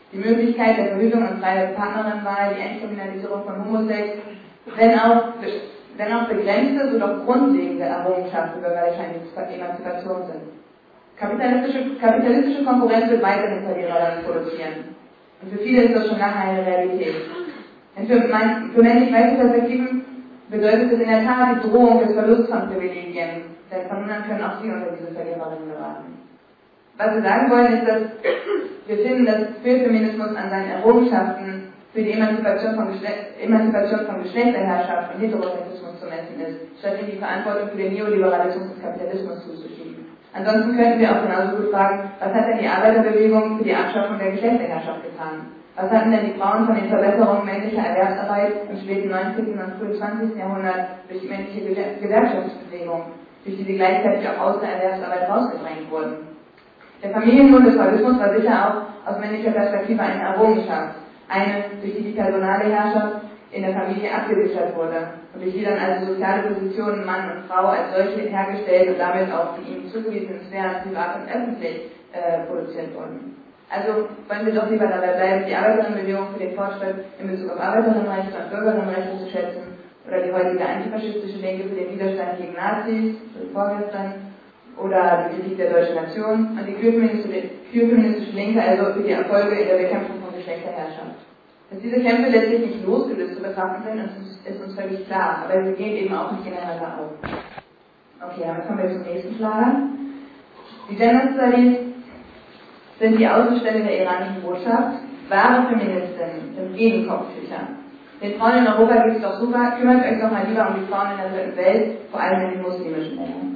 die Möglichkeit der Verhütung und freie Partnerinnenwahl, die Entkriminalisierung von Homosex, wenn auch, wenn auch begrenzte, so doch grundlegende Errungenschaften bürgerlicher Emanzipation sind. Kapitalistische, kapitalistische Konkurrenz wird weiterhin Verlierer produzieren. Und für viele ist das schon lange eine Realität. Denn für, mein, für männlich weiße Perspektiven bedeutet es in der Tat die Drohung des Verlusts von Privilegien, denn von nun an können auch sie unter diese Verliererinnen geraten. Was wir sagen wollen, ist, dass wir finden, dass Queerfeminismus an seinen Errungenschaften für die Emanzipation von, Geschle Emanzipation von Geschlechterherrschaft und Heterosexismus zu messen ist, statt ihm die Verantwortung für den Neoliberalismus des Kapitalismus zuzuschieben. Ansonsten könnten wir auch genauso gut fragen, was hat denn die Arbeiterbewegung für die Abschaffung der Geschlechterherrschaft getan? Was hatten denn die Frauen von den Verbesserungen männlicher Erwerbsarbeit im späten neunzehnten und frühen zwanzigsten Jahrhundert durch die männliche Gewerkschaftsbewegung, durch die sie gleichzeitig auch aus der Erwerbsarbeit rausgedrängt wurden? Der Familienbund des Faschismus war sicher auch aus männlicher Perspektive eine Errungenschaft, eine, durch die die personale Herrschaft in der Familie abgesichert wurde und durch die dann also soziale Positionen Mann und Frau als solche hergestellt und damit auch die ihnen zugewiesenen Sphären privat und öffentlich äh, produziert wurden. Also wollen wir doch lieber dabei bleiben, die Arbeiterinnenbewegung für den Fortschritt in Bezug auf Arbeiterinnenrechte und Bürgerinnenrechte zu schätzen oder die heutige antifaschistische Linke für den Widerstand gegen Nazis, für vorgestern, oder die Kritik der deutschen Nation und die queerfeministische Linke also für die Erfolge in der Bekämpfung von Geschlechterherrschaft. Dass diese Kämpfe letztlich nicht losgelöst zu betrachten sind, ist, ist uns völlig klar, aber sie gehen eben auch nicht gegeneinander auf. Okay, damit kommen wir zum nächsten Schlager. Die Gender Studies sind die Außenstelle der iranischen Botschaft. Wahre Feministinnen sind gegen Kopftücher. Den Frauen in Europa geht es doch super, kümmert euch doch mal lieber um die Frauen in der dritten Welt, vor allem in den muslimischen Ländern.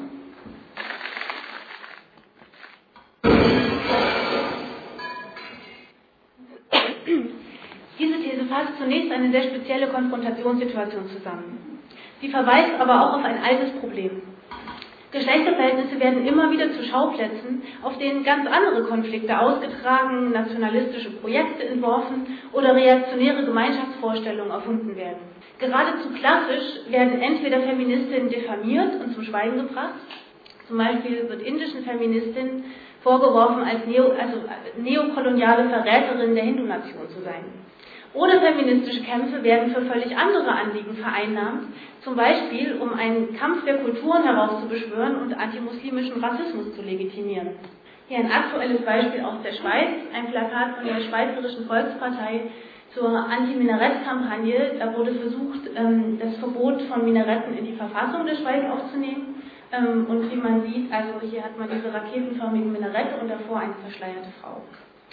Diese These fasst zunächst eine sehr spezielle Konfrontationssituation zusammen. Sie verweist aber auch auf ein altes Problem. Geschlechterverhältnisse werden immer wieder zu Schauplätzen, auf denen ganz andere Konflikte ausgetragen, nationalistische Projekte entworfen oder reaktionäre Gemeinschaftsvorstellungen erfunden werden. Geradezu klassisch werden entweder Feministinnen diffamiert und zum Schweigen gebracht, zum Beispiel wird indischen Feministinnen vorgeworfen, als neo, also neokoloniale Verräterin der Hindu-Nation zu sein. Oder feministische Kämpfe werden für völlig andere Anliegen vereinnahmt, zum Beispiel um einen Kampf der Kulturen heraufzubeschwören und antimuslimischen Rassismus zu legitimieren. Hier ein aktuelles Beispiel aus der Schweiz, ein Plakat von der Schweizerischen Volkspartei zur Anti-Minarett-Kampagne. Da wurde versucht, das Verbot von Minaretten in die Verfassung der Schweiz aufzunehmen. Und wie man sieht, also hier hat man diese raketenförmigen Minarette und davor eine verschleierte Frau.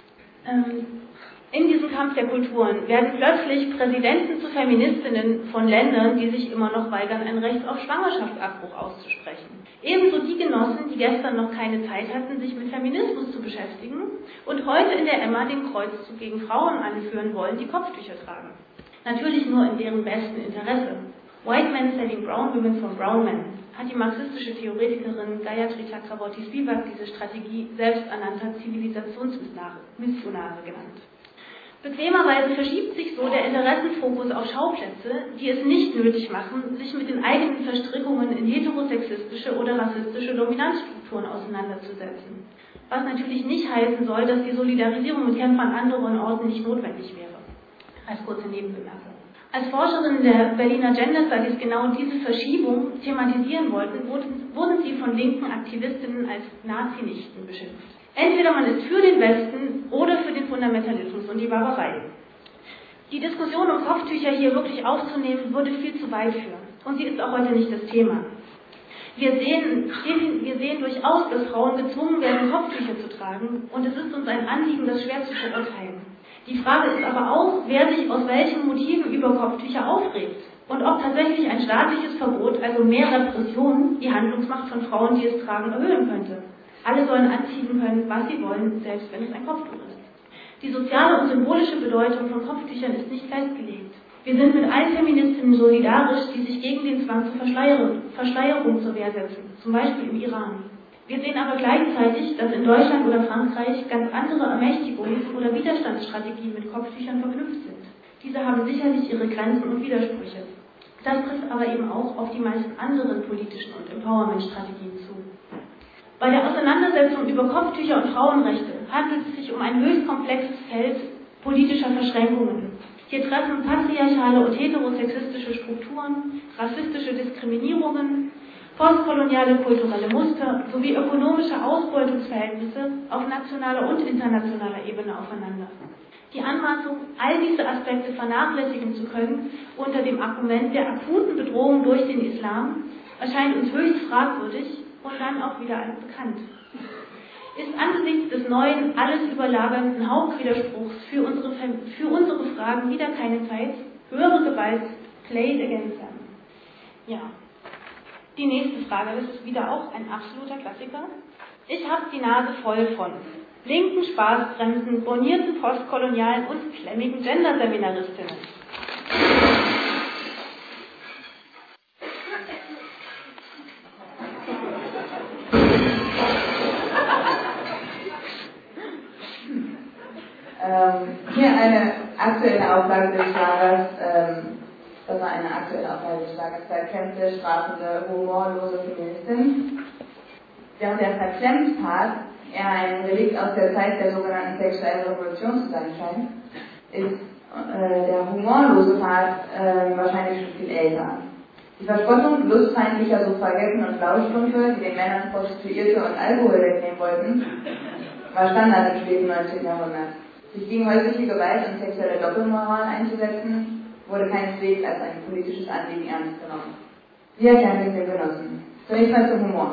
In diesem Kampf der Kulturen werden plötzlich Präsidenten zu Feministinnen von Ländern, die sich immer noch weigern, ein Recht auf Schwangerschaftsabbruch auszusprechen. Ebenso die Genossen, die gestern noch keine Zeit hatten, sich mit Feminismus zu beschäftigen und heute in der Emma den Kreuzzug gegen Frauen anführen wollen, die Kopftücher tragen. Natürlich nur in deren besten Interesse. White Men Saving Brown Women from Brown Men hat die marxistische Theoretikerin Gayatri Chakraborty-Spivak diese Strategie selbsternannter Zivilisationsmissionare genannt. Bequemerweise verschiebt sich so der Interessenfokus auf Schauplätze, die es nicht nötig machen, sich mit den eigenen Verstrickungen in heterosexistische oder rassistische Dominanzstrukturen auseinanderzusetzen. Was natürlich nicht heißen soll, dass die Solidarisierung mit Kämpfern an anderen Orten nicht notwendig wäre. Als kurze Nebenbemerkung. Als Forscherin der Berliner Gender Studies genau diese Verschiebung thematisieren wollten, wurden sie von linken Aktivistinnen als Nazi-Nichten beschimpft. Entweder man ist für den Westen oder für den Fundamentalismus und die Barbarei. Die Diskussion um Kopftücher hier wirklich aufzunehmen, würde viel zu weit führen. Und sie ist auch heute nicht das Thema. Wir sehen, wir sehen durchaus, dass Frauen gezwungen werden, Kopftücher zu tragen, und es ist uns ein Anliegen, das schwer zu verurteilen. Die Frage ist aber auch, wer sich aus welchen Motiven über Kopftücher aufregt und ob tatsächlich ein staatliches Verbot, also mehr Repression, die Handlungsmacht von Frauen, die es tragen, erhöhen könnte. Alle sollen anziehen können, was sie wollen, selbst wenn es ein Kopftuch ist. Die soziale und symbolische Bedeutung von Kopftüchern ist nicht festgelegt. Wir sind mit allen Feministinnen solidarisch, die sich gegen den Zwang zur Verschleierung, Verschleierung zur Wehr setzen, zum Beispiel im Iran. Wir sehen aber gleichzeitig, dass in Deutschland oder Frankreich ganz andere Ermächtigungs- oder Widerstandsstrategien mit Kopftüchern verknüpft sind. Diese haben sicherlich ihre Grenzen und Widersprüche. Das trifft aber eben auch auf die meisten anderen politischen und Empowerment-Strategien zu. Bei der Auseinandersetzung über Kopftücher und Frauenrechte handelt es sich um ein höchst komplexes Feld, politischer Verschränkungen. Hier treffen patriarchale und heterosexistische Strukturen, rassistische Diskriminierungen, postkoloniale kulturelle Muster sowie ökonomische Ausbeutungsverhältnisse auf nationaler und internationaler Ebene aufeinander. Die Anmaßung, all diese Aspekte vernachlässigen zu können, unter dem Argument der akuten Bedrohung durch den Islam, erscheint uns höchst fragwürdig und dann auch wieder altbekannt. Ist angesichts des neuen, alles überlagernden Hauptwiderspruchs für unsere, für unsere Fragen wieder keine Zeit, höhere Gewalt played against them. Ja. Die nächste Frage, das ist wieder auch ein absoluter Klassiker. Ich habe die Nase voll von linken Spaßbremsen, bornierten postkolonialen und klemmigen Genderseminaristinnen. Ähm, hier eine aktuelle Auflage des Schlagers, ähm, das war eine aktuelle Auflage des Schlagers, verklemmte, strafende, humorlose Feministin. Während der Verklemmt-Part eher ein Relikt aus der Zeit der sogenannten sexuellen Revolution zu sein scheint, ist äh, der humorlose Part äh, wahrscheinlich schon viel älter. Die Verspottung lustfeindlicher Suffragetten und Blaustrümpfe, die den Männern Prostituierte und Alkohol wegnehmen wollten, war Standard im späten neunzehnten Jahrhundert. Sich gegen häusliche Gewalt und sexuelle Doppelmoral einzusetzen, wurde keineswegs als ein politisches Anliegen ernst genommen. Wie erklären wir es den Genossen? Zunächst mal zum Humor.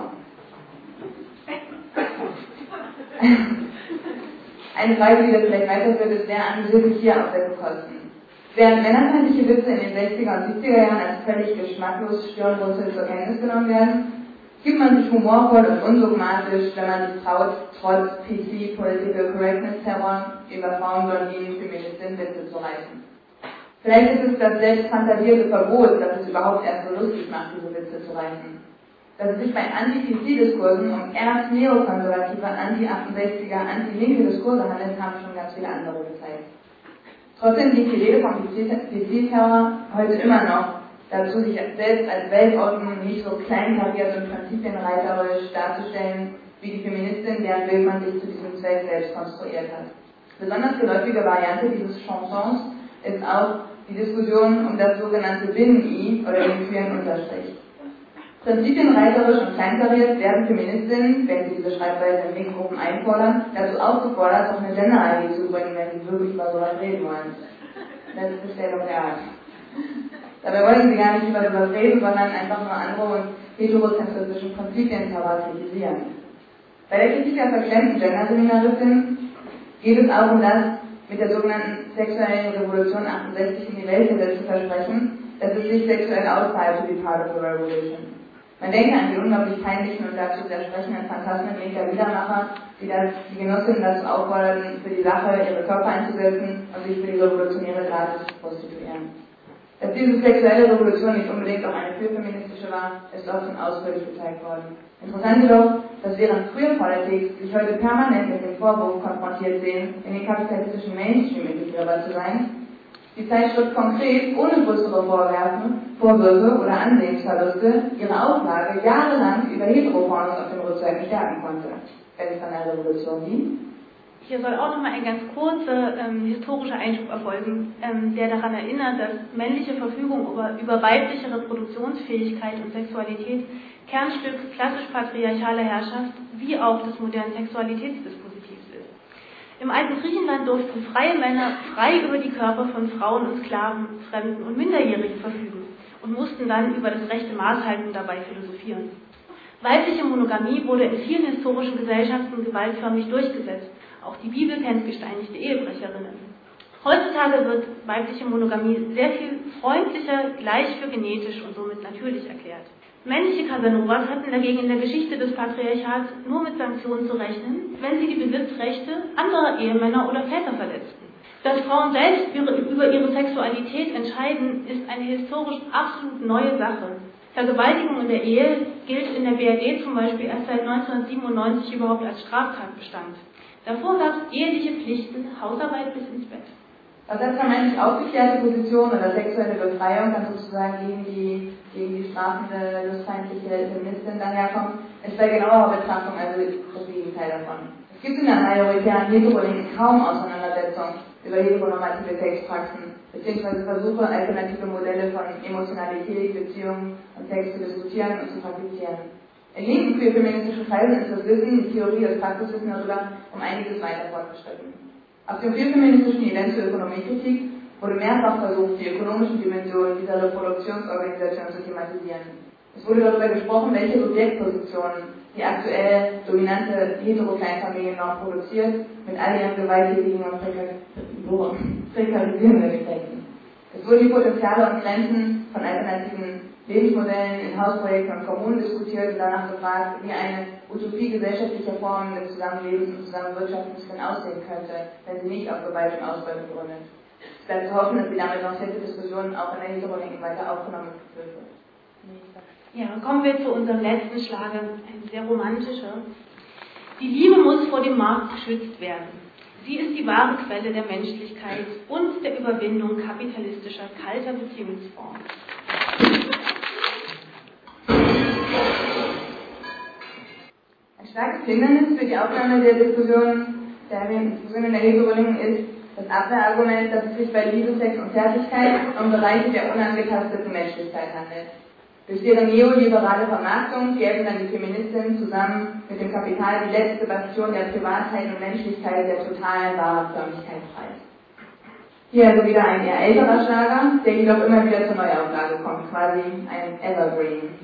Eine Frage, die das vielleicht weiterführt, ist, wer analysiert hier auf dessen Kosten? Während männerfeindliche Witze in den sechziger und siebziger Jahren als völlig geschmacklos Stirnrunzeln zur Kenntnis genommen werden, gibt man sich humorvoll und undogmatisch, wenn man sich traut, trotz P C, Political Correctness Terror, über Frauen, Blondinen, Feministinnen Witze zu reißen. Vielleicht ist es das selbst fantasierte Verbot, das es überhaupt erst so lustig macht, diese Witze zu reißen. Dass es sich bei Anti-P C-Diskursen um erst neokonservative, Anti-achtundsechziger, Anti-linke Diskurse handelt, haben schon ganz viele andere gezeigt. Trotzdem liegt die Rede vom P C-Terror heute immer noch dazu, sich selbst als Weltordnung nicht so kleinkariert und prinzipienreiterisch darzustellen, wie die Feministin, deren Bild man sich zu diesem Zweck selbst konstruiert hat. Besonders geläufige Variante dieses Chansons ist auch die Diskussion um das sogenannte Binnen-I oder den queeren Unterstrich. Prinzipienreiterisch und kleinkariert werden Feministinnen, wenn sie diese Schreibweise in Linkgruppen einfordern, dazu aufgefordert, doch eine Gender-I D zu bringen, wenn sie wirklich über sowas reden wollen. Das ist die Stellung der Art. Dabei wollen sie gar nicht über sowas reden, sondern einfach nur andere und heterozentristischen Prinzipienterror kritisieren. Bei der Kritik der verklemmten Genderseminaristin geht es auch um das, mit der sogenannten sexuellen Revolution achtundsechzig in die Welt gesetzte Versprechen, dass es sich sexuell auszahlt to be part of the revolution. Man denke an die unglaublich peinlichen und dazu widersprechenden Phantasmen linker Liedermacher, die das, die Genossinnen dazu aufforderten, für die Sache ihre Körper einzusetzen und sich für die revolutionäre gratis zu prostituieren. Dass diese sexuelle Revolution nicht unbedingt auch eine fürfeministische war, ist auch schon ausführlich gezeigt worden. Interessant jedoch, dass während früher Politik sich heute permanent mit dem Vorwurf konfrontiert sehen, in den kapitalistischen Mainstream integrierbar zu sein, die Zeitschrift konkret, ohne größere Vorwürfe, Vorwürfe oder Ansehensverluste, ihre Auflage jahrelang über Heteropornos auf den Rückseiten stärken konnte, wenn es von der Revolution ging. Hier soll auch nochmal ein ganz kurzer ähm, historischer Einschub erfolgen, ähm, der daran erinnert, dass männliche Verfügung über, über weibliche Reproduktionsfähigkeit und Sexualität Kernstück klassisch patriarchaler Herrschaft wie auch des modernen Sexualitätsdispositivs ist. Im alten Griechenland durften freie Männer frei über die Körper von Frauen und Sklaven, Fremden und Minderjährigen verfügen und mussten dann über das rechte Maßhalten dabei philosophieren. Weibliche Monogamie wurde in vielen historischen Gesellschaften gewaltförmig durchgesetzt. Auch die Bibel kennt gesteinigte Ehebrecherinnen. Heutzutage wird weibliche Monogamie sehr viel freundlicher, gleich für genetisch und somit natürlich erklärt. Männliche Casanovas hatten dagegen in der Geschichte des Patriarchats nur mit Sanktionen zu rechnen, wenn sie die Besitzrechte anderer Ehemänner oder Väter verletzten. Dass Frauen selbst über ihre Sexualität entscheiden, ist eine historisch absolut neue Sache. Vergewaltigung in der Ehe gilt in der B R D zum Beispiel erst seit neunzehnhundertsiebenundneunzig überhaupt als Straftatbestand. Davor gab es eheliche Pflichten, Hausarbeit bis ins Bett. Was als vermeintlich aufgeklärte Position oder sexuelle Befreiung dann sozusagen gegen die, gegen die strafende, lustfeindliche Feministin daherkommt, ist bei genauer Betrachtung also das Gegenteil davon. Es gibt in der majoritären Heterolinken kaum Auseinandersetzung über heteronormative Sexpraxen, beziehungsweise Versuche, alternative Modelle von Emotionalität, Beziehungen und Sex zu diskutieren und zu praktizieren. In linken queer-feministischen Kreisen ist das Wissen, die Theorie, das Praxiswissen darüber um einiges weiter fortgeschritten. Auf dem queer-feministischen Event zur Ökonomiekritik wurde mehrfach versucht, die ökonomischen Dimensionen dieser Reproduktionsorganisation zu thematisieren. Es wurde darüber gesprochen, welche Subjektpositionen die aktuell dominante hetero-Kleinfamiliennorm produziert, mit all ihren gewalttätigen und prekarisierenden Effekten. Es wurden die Potenziale und Grenzen von alternativen Lebensmodellen in Hausprojekten und Kommunen diskutiert und danach gefragt, wie eine Utopie gesellschaftlicher Formen des Zusammenlebens und Zusammenwirtschaftens denn aussehen könnte, wenn sie nicht auf Gewalt und Ausbeutung gründet. Es bleibt zu hoffen, dass die damit noch feste Diskussionen auch in der Heterolinken weiter aufgenommen wird. Ja, kommen wir zu unserem letzten Schlager, ein sehr romantischer. Die Liebe muss vor dem Markt geschützt werden. Sie ist die wahre Quelle der Menschlichkeit und der Überwindung kapitalistischer, kalter Beziehungsformen. Ein starkes Hindernis für die Aufnahme der Diskussion der erwähnten Diskussion in der Heterolinken ist das Abwehrargument, dass es sich bei Liebe, Sex und Zärtlichkeit um Bereiche der unangetasteten Menschlichkeit handelt. Durch deren neoliberale Vermarktung geben dann die Feministinnen zusammen mit dem Kapital die letzte Bastion der Privatheit und Menschlichkeit der totalen Wahrheitsförmigkeit preis. Hier also wieder ein eher älterer Schlager, der jedoch immer wieder zur Neuauflage kommt, quasi ein Evergreen.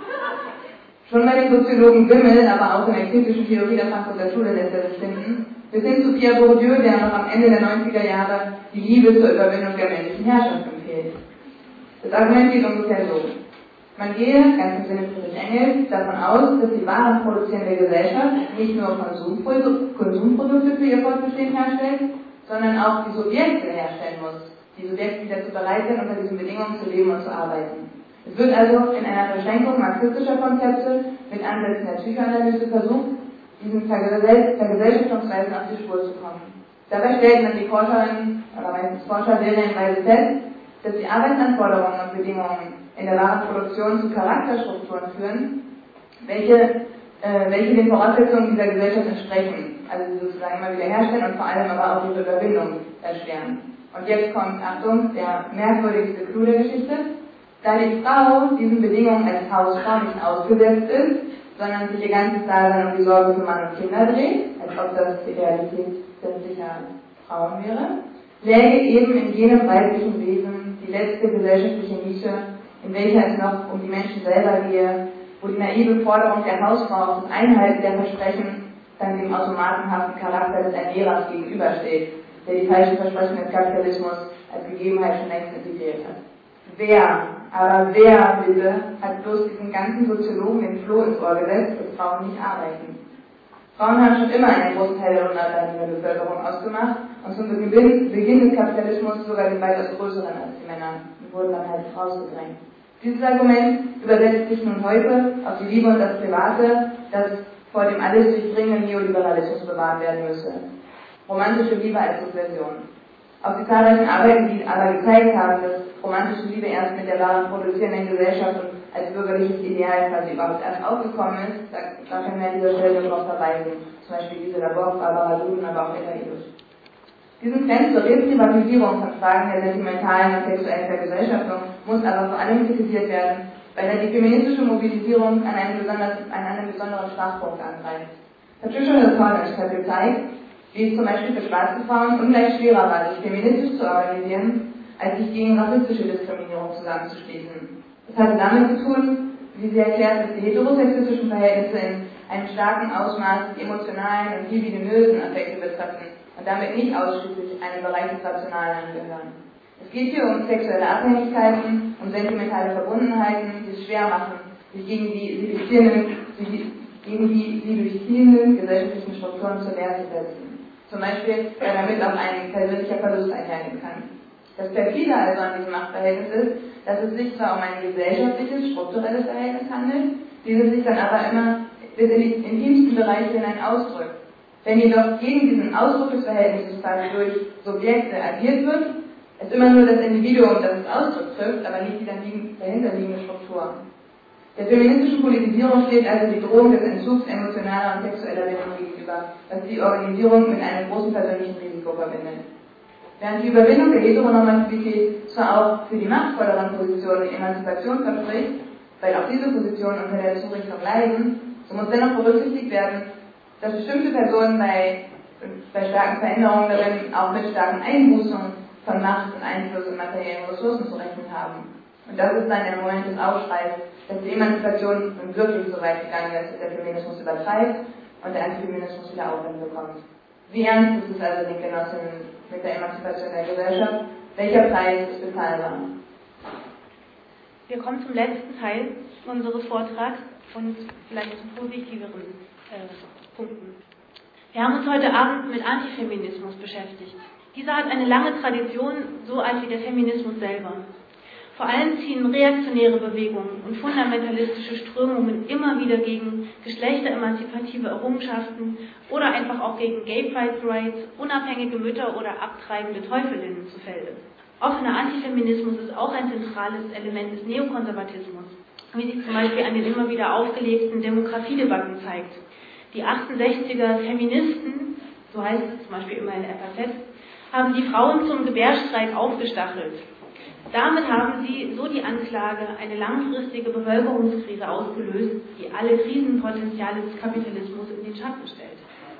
Schon bei den Soziologen Wimmel, aber auch in der kritischen Theorie der Frankfurter Schule lässt er sich finden, bis hin zu Pierre Bourdieu, der noch am Ende der neunziger Jahre die Liebe zur Überwindung der männlichen Herrschaft empfiehlt. Das Argument geht ungefähr so. Man gehe, ganz im Sinne Friedrich Engels, davon aus, dass die warenproduzierende Gesellschaft nicht nur Konsumprodukte, Konsumprodukte für ihr Fortbestehen herstellt, sondern auch die Subjekte herstellen muss. Die Subjekte, die dazu bereit sind, unter diesen Bedingungen zu leben und zu arbeiten. Es wird also in einer Verschränkung marxistischer Konzepte mit Ansätzen der Psychoanalyse versucht, diesen Vergesellschaftungsweisen auf die Spur zu kommen. Dabei stellten dann die Forscherinnen, oder meistens Forscher, serienweise fest, dass die Arbeitsanforderungen und Bedingungen in der Warenproduktion zu Charakterstrukturen führen, welche, äh, welche den Voraussetzungen dieser Gesellschaft entsprechen, also sie sozusagen immer wieder herstellen und vor allem aber auch ihre Überwindung erschweren. Und jetzt kommt, Achtung, der merkwürdigste Clou der Geschichte. Da die Frau diesen Bedingungen als Hausfrau nicht ausgesetzt ist, sondern sich ihr ganzes Dasein um die Sorge für Mann und Kinder dreht, als ob das die Realität sämtlicher Frauen wäre, läge eben in jenem weiblichen Wesen die letzte gesellschaftliche Nische, in welcher es noch um die Menschen selber gehe, wo die naive Forderung der Hausfrau auf das Einhalten der Versprechen dann dem automatenhaften Charakter des Ernährers gegenübersteht, der die falschen Versprechen des Kapitalismus als Gegebenheit schon längst integriert hat. Wer, aber wer, bitte, hat bloß diesen ganzen Soziologen den Floh ins Ohr gesetzt, dass Frauen nicht arbeiten? Frauen haben schon immer einen großen Teil der unarbeitenden Bevölkerung ausgemacht und zum Beginn, Beginn des Kapitalismus sogar den weitaus größeren als die Männer und wurden dann halt rausgedrängt. Dieses Argument übersetzt sich nun heute auf die Liebe und das Private, das vor dem alles durchdringenden Neoliberalismus bewahrt werden müsse. Romantische Liebe als Subversion. Auch die zahlreichen Arbeiten, die aber gezeigt haben, dass romantische Liebe erst mit der wahren produzierenden Gesellschaft und als bürgerliches Ideal quasi überhaupt erst aufgekommen ist, da, da können wir an dieser Stelle darauf verweisen. Zum Beispiel diese Labor, Barbara Duden, aber auch Ella Illusch. Diesen Trend zur Reprivatisierung von Fragen der sentimentalen und sexuellen Vergesellschaftung muss aber vor allem kritisiert werden, weil er die feministische Mobilisierung an einem, besonders, an einem besonderen Schwachpunkt angreift. Patricia Hill-Collins hat gezeigt, wie es zum Beispiel für schwarze Frauen ungleich schwerer war, sich feministisch zu organisieren, als sich gegen rassistische Diskriminierung zusammenzuschließen. Das hatte damit zu tun, wie sie erklärt, dass die heterosexistischen Verhältnisse in einem starken Ausmaß die emotionalen und libidinösen Affekte betreffen und damit nicht ausschließlich einem Bereich des Rationalen angehören. Es geht hier um sexuelle Abhängigkeiten, um sentimentale Verbundenheiten, die es schwer machen, sich gegen die sie durchziehenden, gegen die sie durchziehenden gesellschaftlichen Strukturen zur Wehr zu setzen. Zum Beispiel, weil damit auch ein persönlicher Verlust einhergehen kann. Das perfide also an diesem Machtverhältnis ist, dass es sich zwar um ein gesellschaftliches, strukturelles Verhältnis handelt, dieses sich dann aber immer bis in die intimsten Bereiche hinein ausdrückt. Wenn jedoch gegen diesen Ausdruck des Verhältnisses quasi durch Subjekte agiert wird, ist immer nur das Individuum, das es Ausdruck trifft, aber nicht die dahinterliegende Struktur. Der feministischen Politisierung steht also die Drohung des Entzugs emotionaler und sexueller Bindung gegenüber, was die Organisierung mit einem großen persönlichen Risiko verbindet. Während die Überwindung der Heteronormativität zwar auch für die machtvolleren Positionen Emanzipation verspricht, weil auch diese Positionen unter der Zurichtung leiden, so muss dennoch berücksichtigt werden, dass bestimmte Personen bei, bei starken Veränderungen darin auch mit starken Einbußungen von Macht und Einfluss und materiellen Ressourcen zu rechnen haben. Und das ist dann der Moment des Aufschreis, dass die Emanzipation nun wirklich so weit gegangen ist, dass der Feminismus übertreibt und der Antifeminismus wieder Aufwind bekommt. Wie ernst ist es also den Genossinnen mit der Emanzipation der Gesellschaft? Welcher Preis ist bezahlbar? Wir kommen zum letzten Teil unseres Vortrags und vielleicht zu positiveren äh, Punkten. Wir haben uns heute Abend mit Antifeminismus beschäftigt. Dieser hat eine lange Tradition, so alt wie der Feminismus selber. Vor allem ziehen reaktionäre Bewegungen und fundamentalistische Strömungen immer wieder gegen geschlechteremanzipative Errungenschaften oder einfach auch gegen Gay Pride Rights, unabhängige Mütter oder abtreibende Teufelinnen zu Felde. Offener Antifeminismus ist auch ein zentrales Element des Neokonservatismus, wie sich zum Beispiel an den immer wieder aufgelegten Demografiedebatten zeigt. Die achtundsechziger Feministen, so heißt es zum Beispiel immer in der F A Z, haben die Frauen zum Gebärstreik aufgestachelt. Damit haben sie, so die Anklage, eine langfristige Bevölkerungskrise ausgelöst, die alle Krisenpotenziale des Kapitalismus in den Schatten stellt.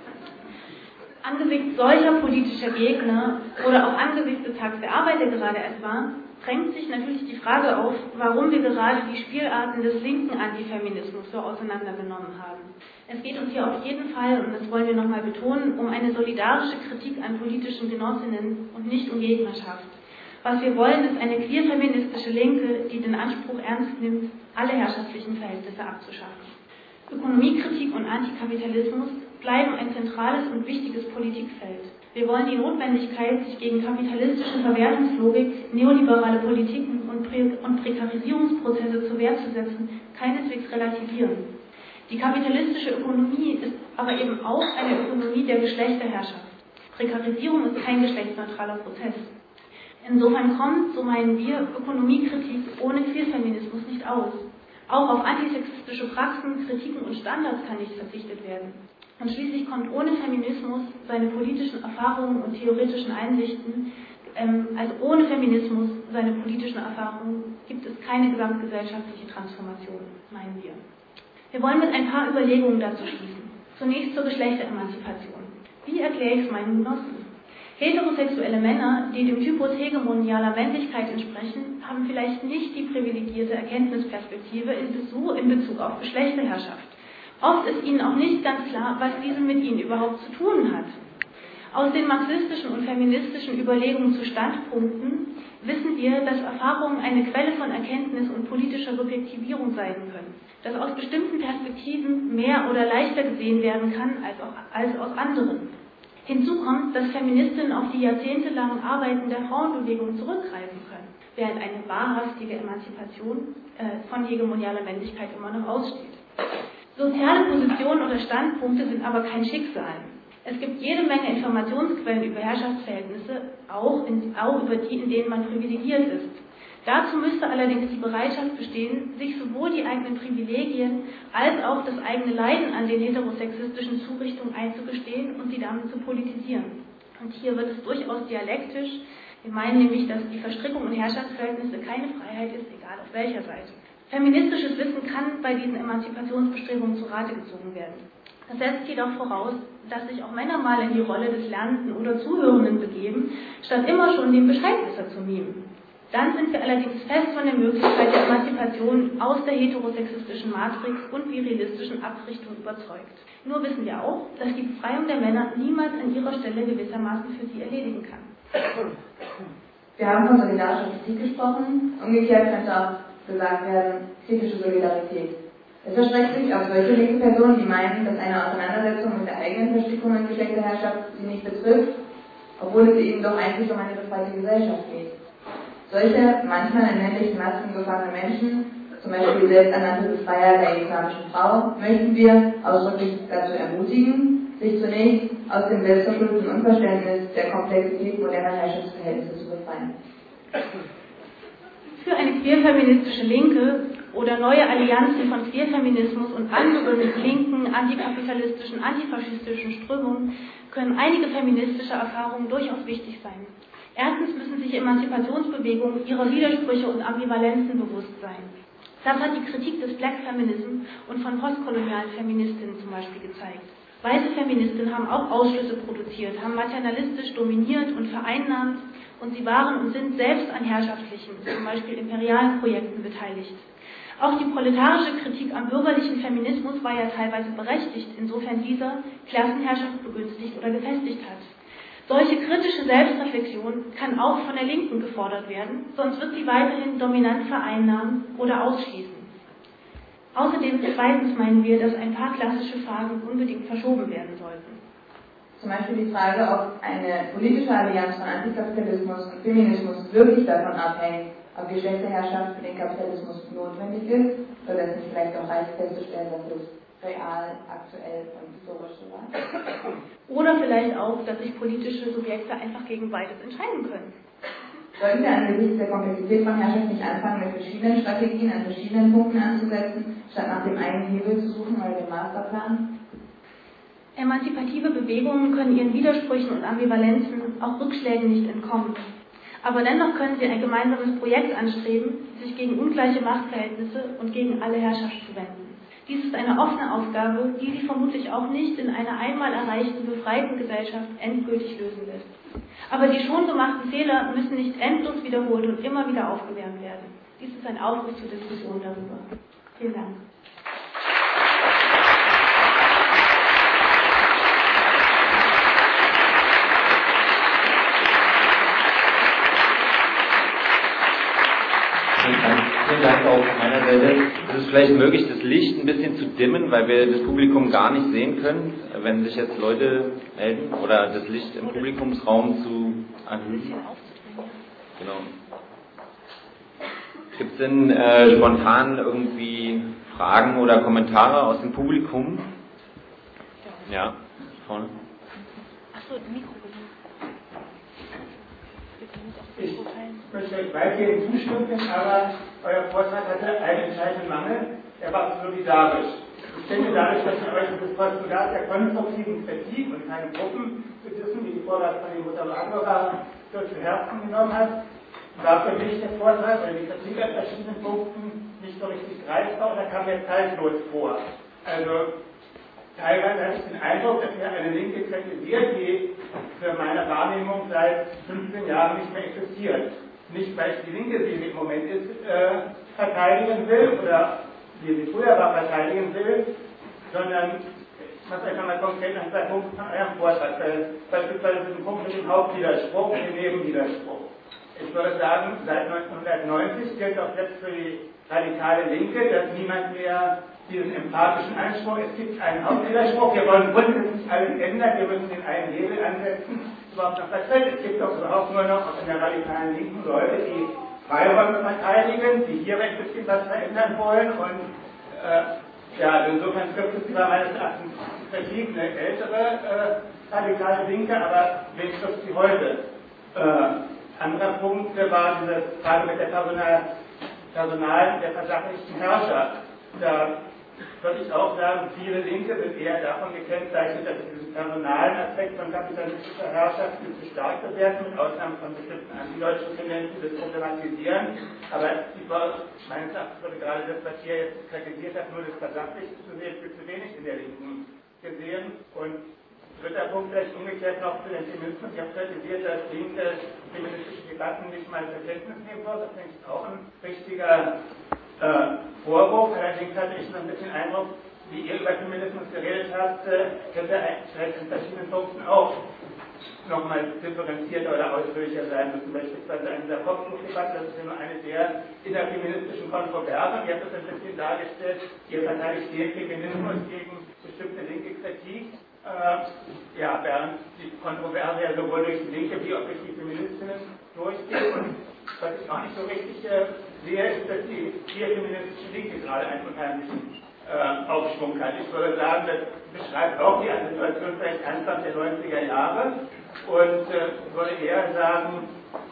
Angesichts solcher politischer Gegner oder auch angesichts des Tags der Arbeit, der gerade erst war, drängt sich natürlich die Frage auf, warum wir gerade die Spielarten des linken Antifeminismus so auseinandergenommen haben. Es geht uns hier auf jeden Fall, und das wollen wir nochmal betonen, um eine solidarische Kritik an politischen Genossinnen und nicht um Gegnerschaft. Was wir wollen, ist eine queer-feministische Linke, die den Anspruch ernst nimmt, alle herrschaftlichen Verhältnisse abzuschaffen. Ökonomiekritik und Antikapitalismus bleiben ein zentrales und wichtiges Politikfeld. Wir wollen die Notwendigkeit, sich gegen kapitalistische Verwertungslogik, neoliberale Politiken und, Prä- und Prekarisierungsprozesse zur Wehr zu setzen, keineswegs relativieren. Die kapitalistische Ökonomie ist aber eben auch eine Ökonomie der Geschlechterherrschaft. Prekarisierung ist kein geschlechtsneutraler Prozess. Insofern kommt, so meinen wir, Ökonomiekritik ohne Queerfeminismus nicht aus. Auch auf antisexistische Praxen, Kritiken und Standards kann nicht verzichtet werden. Und schließlich kommt ohne Feminismus seine politischen Erfahrungen und theoretischen Einsichten, ähm, also ohne Feminismus seine politischen Erfahrungen, gibt es keine gesamtgesellschaftliche Transformation, meinen wir. Wir wollen mit ein paar Überlegungen dazu schließen. Zunächst zur Geschlechteremanzipation. Wie erkläre ich es meinen Genossen? Heterosexuelle Männer, die dem Typus hegemonialer Männlichkeit entsprechen, haben vielleicht nicht die privilegierte Erkenntnisperspektive in Bezug auf Geschlechterherrschaft. Oft ist ihnen auch nicht ganz klar, was diese mit ihnen überhaupt zu tun hat. Aus den marxistischen und feministischen Überlegungen zu Standpunkten wissen wir, dass Erfahrungen eine Quelle von Erkenntnis und politischer Subjektivierung sein können, dass aus bestimmten Perspektiven mehr oder leichter gesehen werden kann als, auch, als aus anderen. Hinzu kommt, dass Feministinnen auf die jahrzehntelangen Arbeiten der Frauenbewegung zurückgreifen können, während eine wahrhaftige Emanzipation äh, von hegemonialer Männlichkeit immer noch aussteht. Soziale Positionen oder Standpunkte sind aber kein Schicksal. Es gibt jede Menge Informationsquellen über Herrschaftsverhältnisse, auch, in, auch über die, in denen man privilegiert ist. Dazu müsste allerdings die Bereitschaft bestehen, sich sowohl die eigenen Privilegien als auch das eigene Leiden an den heterosexistischen Zurichtungen einzugestehen und sie damit zu politisieren. Und hier wird es durchaus dialektisch. Wir meinen nämlich, dass die Verstrickung in Herrschaftsverhältnisse keine Freiheit ist, egal auf welcher Seite. Feministisches Wissen kann bei diesen Emanzipationsbestrebungen zu Rate gezogen werden. Das setzt jedoch voraus, dass sich auch Männer mal in die Rolle des Lernenden oder Zuhörenden begeben, statt immer schon den Bescheidwisser zu mimen. Dann sind wir allerdings fest von der Möglichkeit der Emanzipation aus der heterosexistischen Matrix und virilistischen Abrichtung überzeugt. Nur wissen wir auch, dass die Befreiung der Männer niemals an ihrer Stelle gewissermaßen für sie erledigen kann. Wir haben von solidarischer Kritik gesprochen, umgekehrt könnte auch gesagt werden, kritische Solidarität. Es erstreckt sich auf solche linke Personen, die meinen, dass eine Auseinandersetzung mit der eigenen Verstrickung in Geschlechterherrschaft sie nicht betrifft, obwohl es ihnen doch eigentlich um eine befreite Gesellschaft geht. Solche, manchmal in männlichen Masken gefangene Menschen, zum Beispiel selbsternannte Befreier der islamischen Frau, möchten wir ausdrücklich dazu ermutigen, sich zunächst aus dem selbstverschuldeten Unverständnis der Komplexität moderner Herrschaftsverhältnisse zu befreien. Für eine queerfeministische Linke oder neue Allianzen von Queerfeminismus und anderen linken, antikapitalistischen, antifaschistischen Strömungen können einige feministische Erfahrungen durchaus wichtig sein. Erstens müssen sich Emanzipationsbewegungen ihrer Widersprüche und Ambivalenzen bewusst sein. Das hat die Kritik des Black Feminism und von postkolonialen Feministinnen zum Beispiel gezeigt. Weiße Feministinnen haben auch Ausschlüsse produziert, haben maternalistisch dominiert und vereinnahmt und sie waren und sind selbst an herrschaftlichen, zum Beispiel imperialen Projekten beteiligt. Auch die proletarische Kritik am bürgerlichen Feminismus war ja teilweise berechtigt, insofern dieser Klassenherrschaft begünstigt oder gefestigt hat. Solche kritische Selbstreflexion kann auch von der Linken gefordert werden, sonst wird sie weiterhin dominant vereinnahmen oder ausschließen. Außerdem zweitens meinen wir, dass ein paar klassische Phasen unbedingt verschoben werden sollten. Zum Beispiel die Frage, ob eine politische Allianz von Antikapitalismus und Feminismus wirklich davon abhängt, ob Geschlechterherrschaft für den Kapitalismus notwendig ist, oder dass es nicht vielleicht auch reicht festzustellen, dass es real, aktuell und historisch so war. Oder vielleicht auch, dass sich politische Subjekte einfach gegen beides entscheiden können. Sollten wir angesichts der Komplexität von Herrschaft nicht anfangen, mit verschiedenen Strategien an verschiedenen Punkten anzusetzen, statt nach dem einen Hebel zu suchen oder dem Masterplan? Emanzipative Bewegungen können ihren Widersprüchen und Ambivalenzen, auch Rückschlägen nicht entkommen. Aber dennoch können sie ein gemeinsames Projekt anstreben, sich gegen ungleiche Machtverhältnisse und gegen alle Herrschaft zu wenden. Dies ist eine offene Aufgabe, die sie vermutlich auch nicht in einer einmal erreichten, befreiten Gesellschaft endgültig lösen lässt. Aber die schon gemachten Fehler müssen nicht endlos wiederholt und immer wieder aufgewärmt werden. Dies ist ein Aufruf zur Diskussion darüber. Vielen Dank. Vielen Dank auch von meiner Seite. Es ist vielleicht möglich, das Licht ein bisschen zu dimmen, weil wir das Publikum gar nicht sehen können, wenn sich jetzt Leute melden, oder das Licht im Publikumsraum zu erhöhen. Genau. Gibt es denn äh, spontan irgendwie Fragen oder Kommentare aus dem Publikum? Ja, vorne. Achso, Mikro. Ich möchte euch weitgehend zustimmen, aber euer Vortrag hatte einen entscheidenden Mangel, er war solidarisch. Ich denke, dadurch, dass ihr euch das Postulat der konstruktiven Kritik und keine Gruppenbedürfnisse, wie die Vorlage von dem Moderator so zu Herzen genommen hat, war für mich der Vortrag oder die Kritik an verschiedenen Punkten nicht so richtig greifbar, oder kam mir zeitlos vor. Also teilweise hatte ich den Eindruck, dass hier eine Linke kritisiert, die für meine Wahrnehmung seit fünfzehn Jahren nicht mehr existiert. Nicht, weil ich die Linke, wie sie im Moment ist, äh, verteidigen will oder wie sie früher war, verteidigen will, sondern ich mache einfach mal konkret an zwei Punkten von eurem Vortrag. Beispielsweise diesen Punkt mit dem Hauptwiderspruch und dem Nebenwiderspruch. Ich würde sagen, seit neunzehnhundertneunzig gilt auch jetzt für die radikale Linke, dass niemand mehr diesen empathischen Anspruch, es gibt einen Hauptwiderspruch, wir wollen grundsätzlich alles ändern, wir müssen den einen Hebel ansetzen, überhaupt noch vertreten. Es gibt doch überhaupt nur noch in der radikalen Linken Leute, die Freiräume verteidigen, die hier ein bisschen was verändern wollen, und äh, ja, insofern trifft es über meines Erachtens Kritik eine ältere äh, radikale Linke, aber wen trifft sie heute? Äh, anderer Punkt war diese Frage mit der Personal, Personal der versachlichten Herrscher. Da würde ich auch sagen, viele Linke sind eher davon gekennzeichnet, dass sie diesen personalen Aspekt von kapitalistischer Herrschaft viel zu stark bewerten, mit Ausnahme von bestimmten antideutschen Tendenzen, das problematisieren. Aber die, meines Erachtens wurde gerade das, was hier jetzt kritisiert hat, nur das Versachlichte zu sehen, viel zu wenig in der Linken gesehen. Und dritter Punkt, vielleicht umgekehrt noch zu den Feminismus. Ich habe kritisiert, dass linke feministische Debatten nicht mal zur Kenntnis nehmen soll. Das denke ich auch ein richtiger äh, Vorwurf. Allerdings hatte ich noch ein bisschen Eindruck, wie ihr über Feminismus geredet habt, äh, könnte vielleicht in verschiedenen Punkten auch nochmal differenzierter oder ausführlicher sein müssen. Beispielsweise in dieser Kopftuchdebatte, das ist ja nur eine der innerfeministischen Kontroversen. Ihr habt das ein bisschen dargestellt, ihr verteidigt den Feminismus gegen bestimmte linke Kritik. Äh, ja, während die Kontroverse ja sowohl durch die Linke wie auch durch die Feministinnen durchgeht. Und was ich auch nicht so richtig äh, sehe, ist, dass die hier feministische Linke gerade einen unheimlichen äh, Aufschwung hat. Ich würde sagen, das beschreibt auch die Situation vielleicht Anfang der neunziger Jahre, und äh, würde eher sagen,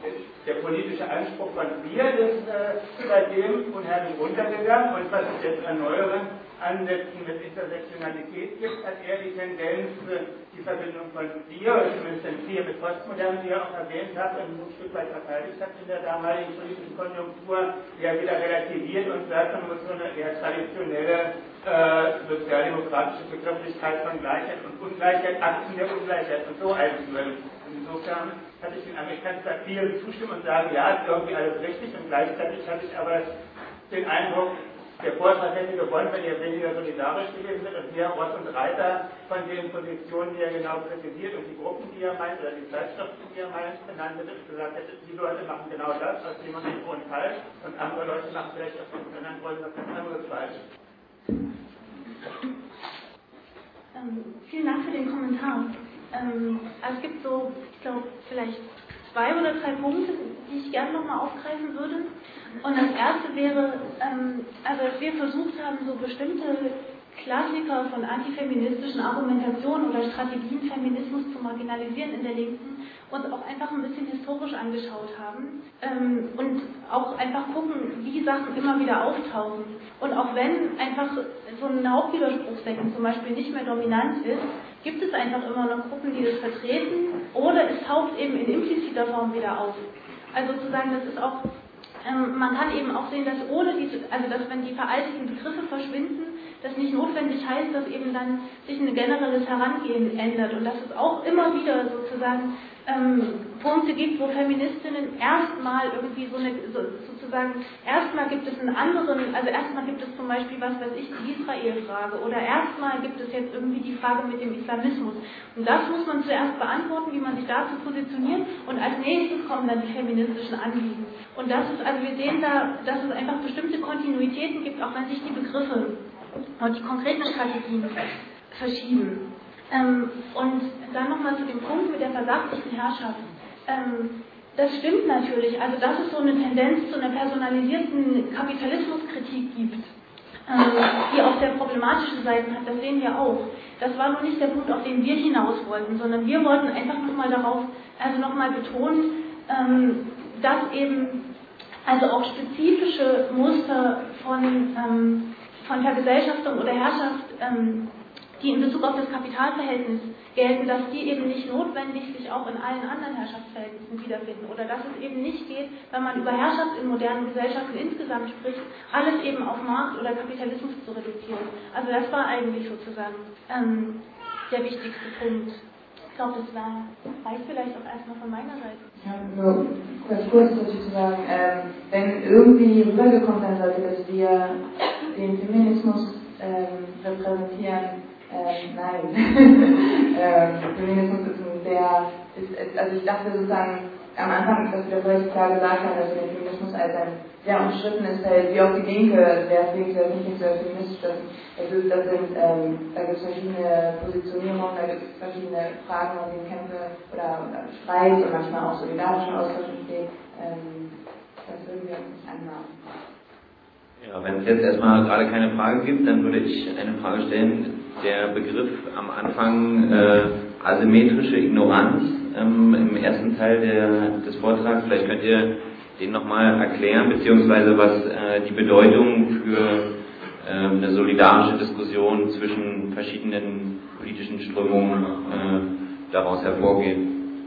der politische Anspruch von wir ist äh, seitdem unheimlich runtergegangen, und was es jetzt an neueren Ansätzen mit Intersektionalität gibt, hat er die Tendenz, die Verbindung von Dia, oder zumindest den Dia mit Postmodern, die er auch erwähnt hat und ein Stück weit verteidigt hat in der damaligen politischen Konjunktur, ja wieder relativiert und sagt, man muss so eine eher traditionelle äh, sozialdemokratische Begrifflichkeit von Gleichheit und Ungleichheit, Akten der Ungleichheit und so einführen. Insofern hatte ich den Amerikanern da viel zustimmen und sagen, ja, ist irgendwie alles richtig, und gleichzeitig hatte ich aber den Eindruck, der Vortrag hätte gewonnen, wenn ihr weniger solidarisch gewesen seid und mehr Ross und Reiter von den Positionen, die er genau präzisiert und die Gruppen, die er meint, oder die Zeitschriften, die er meint, benannt hätte und gesagt hätte, die Leute machen genau das, was jemand nicht und falsch, und andere Leute machen vielleicht aus den anderen Gründen was ganz anderes falsch. Ähm, vielen Dank für den Kommentar. Ähm, also es gibt so, ich glaube, vielleicht zwei oder drei Punkte, die ich gerne nochmal aufgreifen würde. Und das erste wäre, ähm, also dass wir versucht haben, so bestimmte Klassiker von antifeministischen Argumentationen oder Strategien, Feminismus zu marginalisieren in der Linken, uns auch einfach ein bisschen historisch angeschaut haben ähm, und auch einfach gucken, wie Sachen immer wieder auftauchen. Und auch wenn einfach so ein Hauptwiderspruchsdenken zum Beispiel nicht mehr dominant ist, gibt es einfach immer noch Gruppen, die das vertreten, oder es taucht eben in impliziter Form wieder auf. Also sozusagen, das ist auch, ähm, man kann eben auch sehen, dass ohne diese, also dass wenn die veralteten Begriffe verschwinden, das nicht notwendig heißt, dass eben dann sich ein generelles Herangehen ändert und dass es auch immer wieder sozusagen ähm, Punkte gibt, wo Feministinnen erstmal irgendwie so eine, so, sozusagen, erstmal gibt es einen anderen, also erstmal gibt es zum Beispiel, was weiß ich, die Israel-Frage, oder erstmal gibt es jetzt irgendwie die Frage mit dem Islamismus. Und das muss man zuerst beantworten, wie man sich dazu positioniert, und als nächstes kommen dann die feministischen Anliegen. Und das ist, also wir sehen da, dass es einfach bestimmte Kontinuitäten gibt, auch wenn sich die Begriffe und die konkreten Strategien verschieben. Ähm, und dann nochmal zu dem Punkt mit der versachlichten Herrschaft. Ähm, das stimmt natürlich, also dass es so eine Tendenz zu einer personalisierten Kapitalismuskritik gibt, ähm, die auch sehr problematische Seiten hat, das sehen wir auch. Das war nur nicht der Punkt, auf den wir hinaus wollten, sondern wir wollten einfach nochmal darauf, also nochmal betonen, ähm, dass eben also auch spezifische Muster von ähm, von Vergesellschaftung oder Herrschaft, ähm, die in Bezug auf das Kapitalverhältnis gelten, dass die eben nicht notwendig sich auch in allen anderen Herrschaftsverhältnissen wiederfinden. Oder dass es eben nicht geht, wenn man über Herrschaft in modernen Gesellschaften insgesamt spricht, alles eben auf Markt oder Kapitalismus zu reduzieren. Also das war eigentlich sozusagen ähm, der wichtigste Punkt. Ich glaube, das war, reicht vielleicht auch erstmal von meiner Seite. Ja, nur ganz kurz dazu zu sagen, ähm, wenn irgendwie rübergekommen sein sollte, dass wir den Feminismus ähm, repräsentieren, ähm, nein. ähm, Feminismus ist ein sehr, ist, also ich dachte sozusagen am Anfang, dass wir völlig klar gesagt haben, dass wir den Feminismus als ein sehr umstrittenes Feld, wie auch die Linke, wer ist links, wer ist nicht links, wer ist feministisch, das, das, ist, das sind, ähm, da gibt es verschiedene Positionierungen, da gibt es verschiedene Fragen, an denen Kämpfe oder, oder Streit und manchmal auch solidarischen Austausch entsteht. Ähm, das würden wir uns nicht anmachen. Ja, wenn es jetzt erstmal gerade keine Frage gibt, dann würde ich eine Frage stellen. Der Begriff am Anfang äh, asymmetrische Ignoranz ähm, im ersten Teil der, des Vortrags, vielleicht könnt ihr den nochmal erklären, beziehungsweise was äh, die Bedeutung für äh, eine solidarische Diskussion zwischen verschiedenen politischen Strömungen äh, daraus hervorgeht.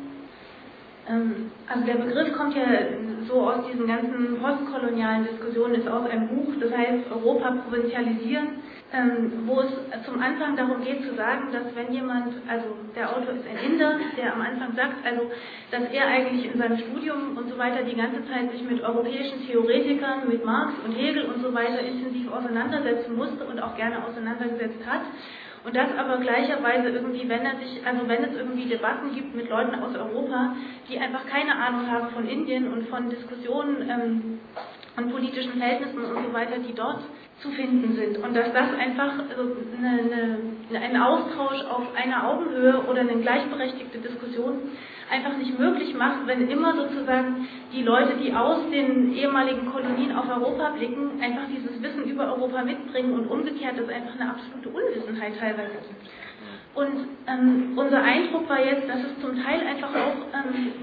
Also der Begriff kommt ja so aus diesen ganzen postkolonialen Diskussionen, ist aus einem Buch, das heißt Europa provinzialisieren, wo es zum Anfang darum geht zu sagen, dass wenn jemand, also der Autor ist ein Inder, der am Anfang sagt, also dass er eigentlich in seinem Studium und so weiter die ganze Zeit sich mit europäischen Theoretikern, mit Marx und Hegel und so weiter intensiv auseinandersetzen musste und auch gerne auseinandergesetzt hat. Und das aber gleicherweise irgendwie, wenn er sich, also wenn es irgendwie Debatten gibt mit Leuten aus Europa, die einfach keine Ahnung haben von Indien und von Diskussionen ähm, und politischen Verhältnissen und so weiter, die dort zu finden sind. Und dass das einfach also eine, eine, ein Austausch auf einer Augenhöhe oder eine gleichberechtigte Diskussion einfach nicht möglich macht, wenn immer sozusagen die Leute, die aus den ehemaligen Kolonien auf Europa blicken, einfach dieses Wissen über Europa mitbringen und umgekehrt es einfach eine absolute Unwissenheit teilweise gibt. Und ähm, unser Eindruck war jetzt, dass es zum Teil einfach auch ähm,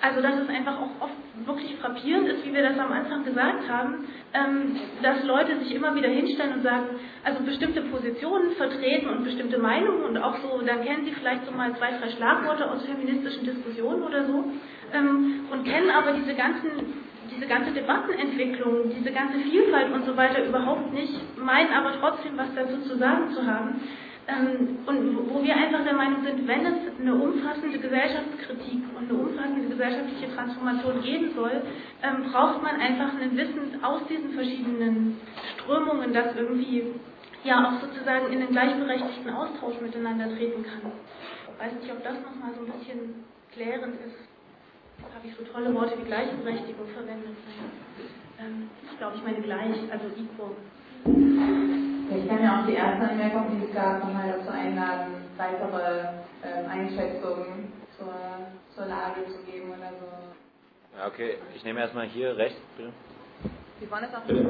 Also dass es einfach auch oft wirklich frappierend ist, wie wir das am Anfang gesagt haben, ähm, dass Leute sich immer wieder hinstellen und sagen, also bestimmte Positionen vertreten und bestimmte Meinungen und auch so, dann kennen sie vielleicht so mal zwei, drei Schlagworte aus feministischen Diskussionen oder so ähm, und kennen aber diese ganzen diese ganze Debattenentwicklung, diese ganze Vielfalt und so weiter überhaupt nicht, meinen aber trotzdem was dazu zu sagen zu haben. Ähm, und wo wir einfach der Meinung sind, wenn es eine umfassende Gesellschaftskritik und eine umfassende gesellschaftliche Transformation geben soll, ähm, braucht man einfach ein Wissen aus diesen verschiedenen Strömungen, das irgendwie ja auch sozusagen in den gleichberechtigten Austausch miteinander treten kann. Ich weiß nicht, ob das nochmal so ein bisschen klärend ist. Habe ich so tolle Worte wie Gleichberechtigung verwendet. Ähm, ich glaube, ich meine gleich, also equal. Ich kann ja auch die erste Anmerkung, die es gab, nochmal dazu einladen, weitere ähm, Einschätzungen zur, zur Lage zu geben oder so. Ja, okay, ich nehme erstmal hier rechts, bitte. Sie wollen es auch bitte.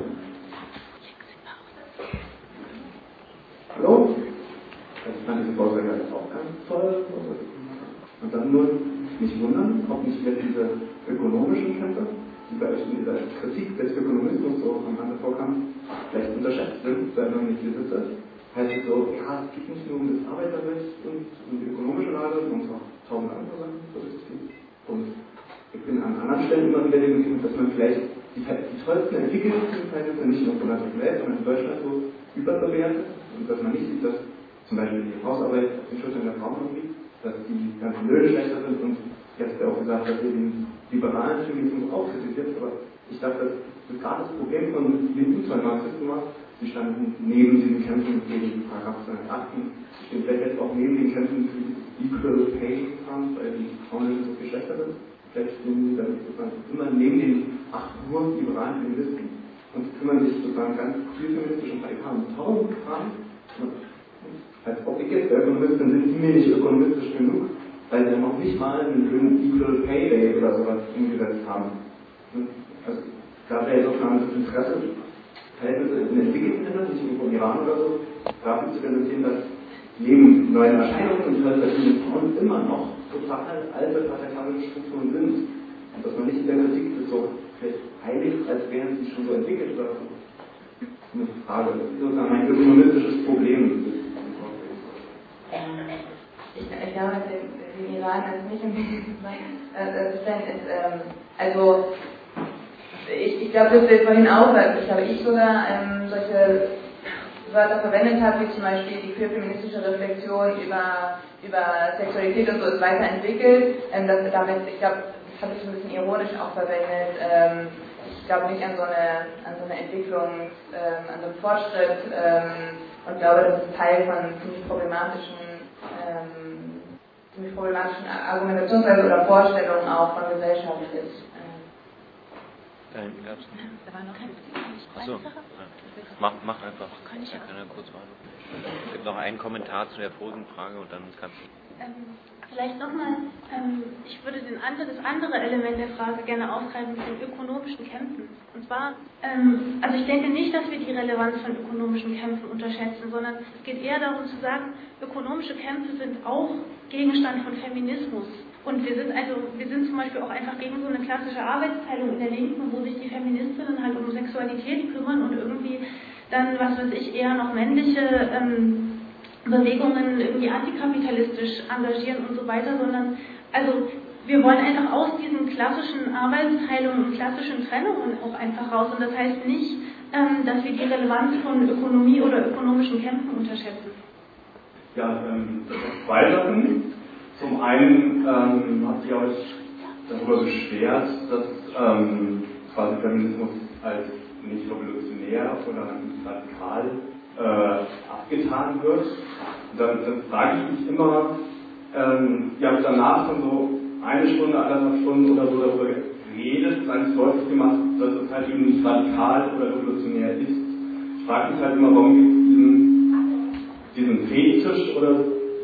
Hallo? Ich fand diese Vorträge auch ganz toll. Und dann nur nicht wundern, ob nicht mehr diese ökonomischen Kämpfe, die bei euch in dieser Kritik des Ökonomismus so am Rande vorkamen, vielleicht unterschätzt sind, weil man nicht hier sitzt. Heißt es so, ja, es geht nicht nur um das Arbeiterrecht und um die ökonomische Lage, sondern auch tausend andere Sachen. Und ich bin an anderen Stellen immer wieder der Meinung, dass man vielleicht die, die tollsten Entwicklungsverhältnisse nicht nur von der dritten Welt, sondern in Deutschland so überbewertet und dass man nicht sieht, dass zum Beispiel die Hausarbeit auf den Schultern der Frauen liegt, dass die ganzen Löhne schlechter sind und jetzt ja auch gesagt, dass ihr den liberalen Feminismus auch kritisiert, aber ich dachte, das ist gerade das Problem von linken zwei Marxisten war, sie standen neben diesen Kämpfen gegen Paragraph zweihundertachtzehn, sie stehen vielleicht jetzt auch neben den Kämpfen für Equal Pay haben, weil die Frauen so viel schlechter sind. Vielleicht stehen sie dann sozusagen immer neben den acht nur liberalen Feministen und kümmern sich sozusagen ganz viel feministisch um radikalen tausend Fragen. Als ob ich jetzt Ökonomist bin, sind die mir nicht ökonomistisch genug, weil sie noch nicht mal einen Equal Pay Day oder sowas umgesetzt haben. Also, da wäre sozusagen das Interesse, Verhältnisse in entwickelten Ländern, nicht irgendwo im Iran oder so, dafür zu demonstrieren, dass neben neuen Erscheinungen und verschiedenen Frauen immer noch total alte patriarchalische Strukturen sind. Und dass man nicht in der Kritik ist so vielleicht heilig, als wären sie schon so entwickelt oder so. Eine Frage, das ist sozusagen ein ökonomistisches Problem. Ich, ich glaube, den, den Iran als nicht im äh, ist, ähm, also ich, ich glaube, dass wir vorhin auch, ich glaube, ich sogar ähm, solche Wörter verwendet habe, wie zum Beispiel die queer-feministische Reflexion über, über Sexualität und so ist weiterentwickelt. Ähm, das, damit, ich glaube, das habe ich so ein bisschen ironisch auch verwendet. Ähm, ich glaube nicht an so eine, an so eine Entwicklung, ähm, an so einen Fortschritt ähm, und glaube, das ist Teil von ziemlich problematischen Ähm, ziemlich problematischen Argumentationsweise oder Vorstellungen auch von Gesellschaft ist. Da hinten gab es nicht. Da war noch Achso, ja. mach, mach einfach. Kann ich ja kurz warten. Es gibt noch einen Kommentar zu der vorigen Frage und dann kannst du. Ähm, vielleicht nochmal, ähm, ich würde den andere, das andere Element der Frage gerne aufgreifen mit den ökonomischen Kämpfen. Und zwar, ähm, also ich denke nicht, dass wir die Relevanz von ökonomischen Kämpfen unterschätzen, sondern es geht eher darum zu sagen, ökonomische Kämpfe sind auch Gegenstand von Feminismus. Und wir sind also, wir sind zum Beispiel auch einfach gegen so eine klassische Arbeitsteilung in der Linken, wo sich die Feministinnen halt um Sexualität kümmern und irgendwie dann, was weiß ich, eher noch männliche ähm, Bewegungen irgendwie antikapitalistisch engagieren und so weiter, sondern also wir wollen einfach aus diesen klassischen Arbeitsteilungen und klassischen Trennungen auch einfach raus. Und das heißt nicht, ähm, dass wir die Relevanz von Ökonomie oder ökonomischen Kämpfen unterschätzen. Ja, ähm, zwei Sachen. Zum einen ähm, habt ihr euch darüber beschwert, dass ähm, quasi Feminismus als nicht revolutionär oder nicht radikal äh, abgetan wird. Dann, dann frage ich mich immer, ähm, ihr habt danach schon so eine Stunde, anderthalb Stunden oder so darüber geredet, ganz deutlich gemacht, dass es halt eben nicht radikal oder revolutionär ist. Ich frage mich halt immer, warum gibt es diesen, diesen Fetisch oder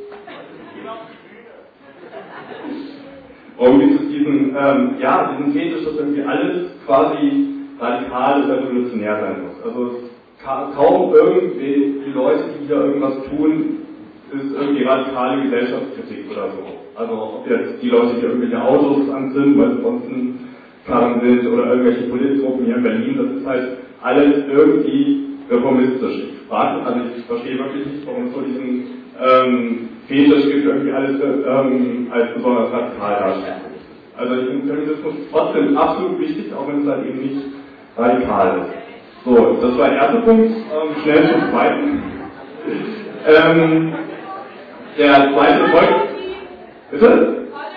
warum gibt es diesen, ähm, ja, diesen Fetisch, dass irgendwie alles quasi radikal oder revolutionär sein muss. Also ka kaum irgendwie die Leute, die hier irgendwas tun, ist irgendwie radikale Gesellschaftskritik oder so. Also ob jetzt die Leute, die irgendwelche Autos anzünden, weil sie sonst Karren sind oder irgendwelche Politgruppen hier in Berlin, das ist halt alles irgendwie reformistisch. Ich frage, also ich verstehe wirklich nicht, warum es so diesen ähm, Fetisch gibt, irgendwie alles ähm, als besonders radikal darstellt. Also ich finde Feminismus trotzdem absolut wichtig, auch wenn es halt eben nicht radikal ist. So, das war der erste Punkt, ähm, schnell zum zweiten. ähm, der zweite Punkt. Bitte?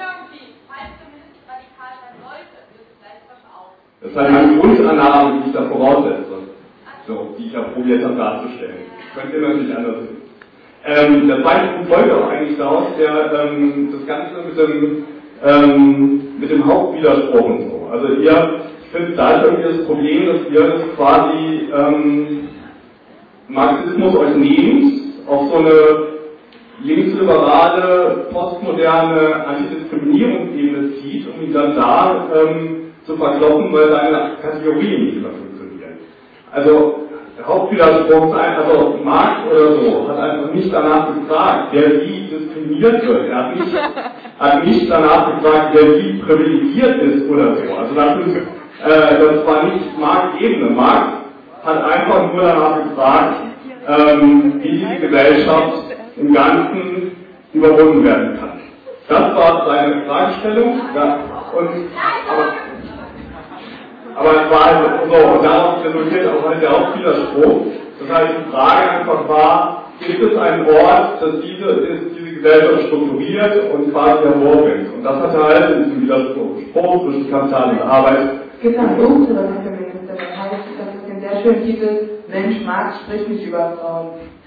Das ist halt meine Grundannahme, die ich da voraussetze, so, die ich auch probiert habe darzustellen. Könnt ihr natürlich anders sehen. Ähm, der zweite Punkt folgt auch eigentlich daraus, der ähm, das Ganze mit dem, ähm, mit dem Hauptwiderspruch und so. Also ihr, ich finde, da ist irgendwie das Problem, dass ihr das quasi ähm, Marxismus euch nehmt, auf so eine linksliberale, postmoderne Antidiskriminierungsebene zieht, um ihn dann da ähm, zu verkloppen, weil seine Kategorien nicht mehr funktionieren. Also der Hauptwiderspruch ist einfach, also Marx oder so, hat einfach nicht danach gefragt, wer wie diskriminiert wird. Er hat nicht, hat nicht danach gefragt, wer wie privilegiert ist oder so. Also das, ist, äh, das war nicht Marx' Ebene. Marx hat einfach nur danach gefragt, ähm, wie diese Gesellschaft im Ganzen überwunden werden kann. Das war seine Fragestellung. Ja, und, aber, aber es war halt so, und daraus resultiert auch halt der Hauptwiderspruch. Das heißt, die Frage einfach war, gibt es einen Ort, das diese, ist, diese Gesellschaft strukturiert und quasi hervorbringt. Und das hat er halt in diesem Widerspruch zwischen Kapital und Arbeit. Es gibt einen Punkt, was ich vermisse, das heißt, das ist den sehr schönen Titel, Mensch, Marx spricht nicht über Frauen.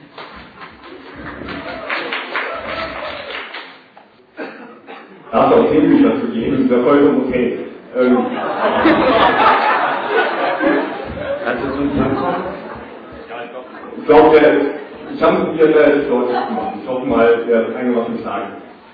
Da ist auch zehn Bücher zu gehen, das ist ja vollkommen okay. Ähm. Kannst du zum Punkt kommen? Ich glaube, der ist, ich habe es hier relativ deutlich gemacht. Ich hoffe mal, der hat einigermaßen sagen.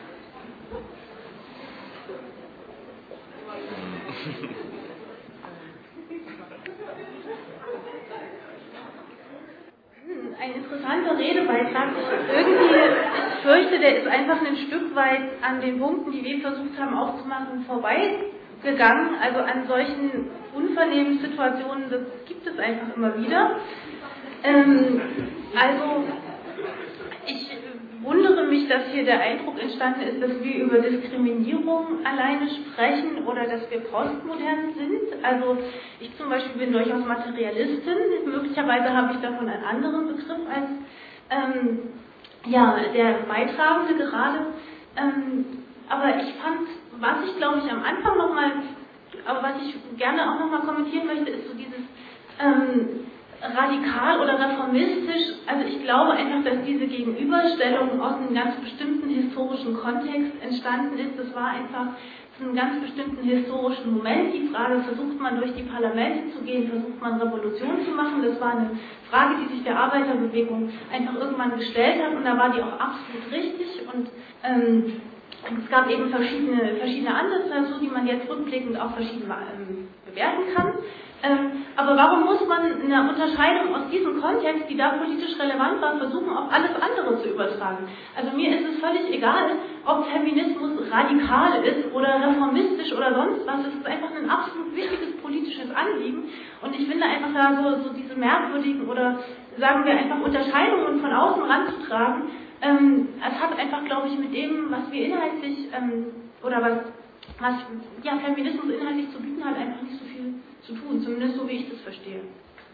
Ein interessanter Redebeitrag. Irgendwie, ich fürchte, der ist einfach ein Stück weit an den Punkten, die wir versucht haben aufzumachen, vorbeigegangen. Also an solchen Unvernehmenssituationen, das gibt es einfach immer wieder. Ähm, also ich wundere mich, dass hier der Eindruck entstanden ist, dass wir über Diskriminierung alleine sprechen oder dass wir postmodern sind. Also ich zum Beispiel bin durchaus Materialistin, möglicherweise habe ich davon einen anderen Begriff als ähm, ja, der Beitragende gerade. Ähm, aber ich fand, was ich glaube ich am Anfang nochmal, aber was ich gerne auch nochmal kommentieren möchte, ist so dieses ähm, radikal oder reformistisch. Also ich glaube einfach, dass diese Gegenüberstellung aus einem ganz bestimmten historischen Kontext entstanden ist. Das war einfach zu einem ganz bestimmten historischen Moment die Frage, versucht man durch die Parlamente zu gehen, versucht man Revolution zu machen. Das war eine Frage, die sich der Arbeiterbewegung einfach irgendwann gestellt hat und da war die auch absolut richtig und ähm, es gab eben verschiedene, verschiedene Ansätze dazu, die man jetzt rückblickend auch verschieden ähm, bewerten kann. Ähm, aber warum muss man eine Unterscheidung aus diesem Kontext, die da politisch relevant war, versuchen, auf alles andere zu übertragen? Also mir ist es völlig egal, ob Feminismus radikal ist oder reformistisch oder sonst was. Es ist einfach ein absolut wichtiges politisches Anliegen. Und ich finde einfach da so, so diese merkwürdigen oder sagen wir einfach Unterscheidungen von außen ranzutragen, ähm, es hat einfach, glaube ich, mit dem, was wir inhaltlich ähm, oder was, was ja, Feminismus inhaltlich zu bieten hat, einfach nicht so viel zu tun, zumindest so wie ich das verstehe.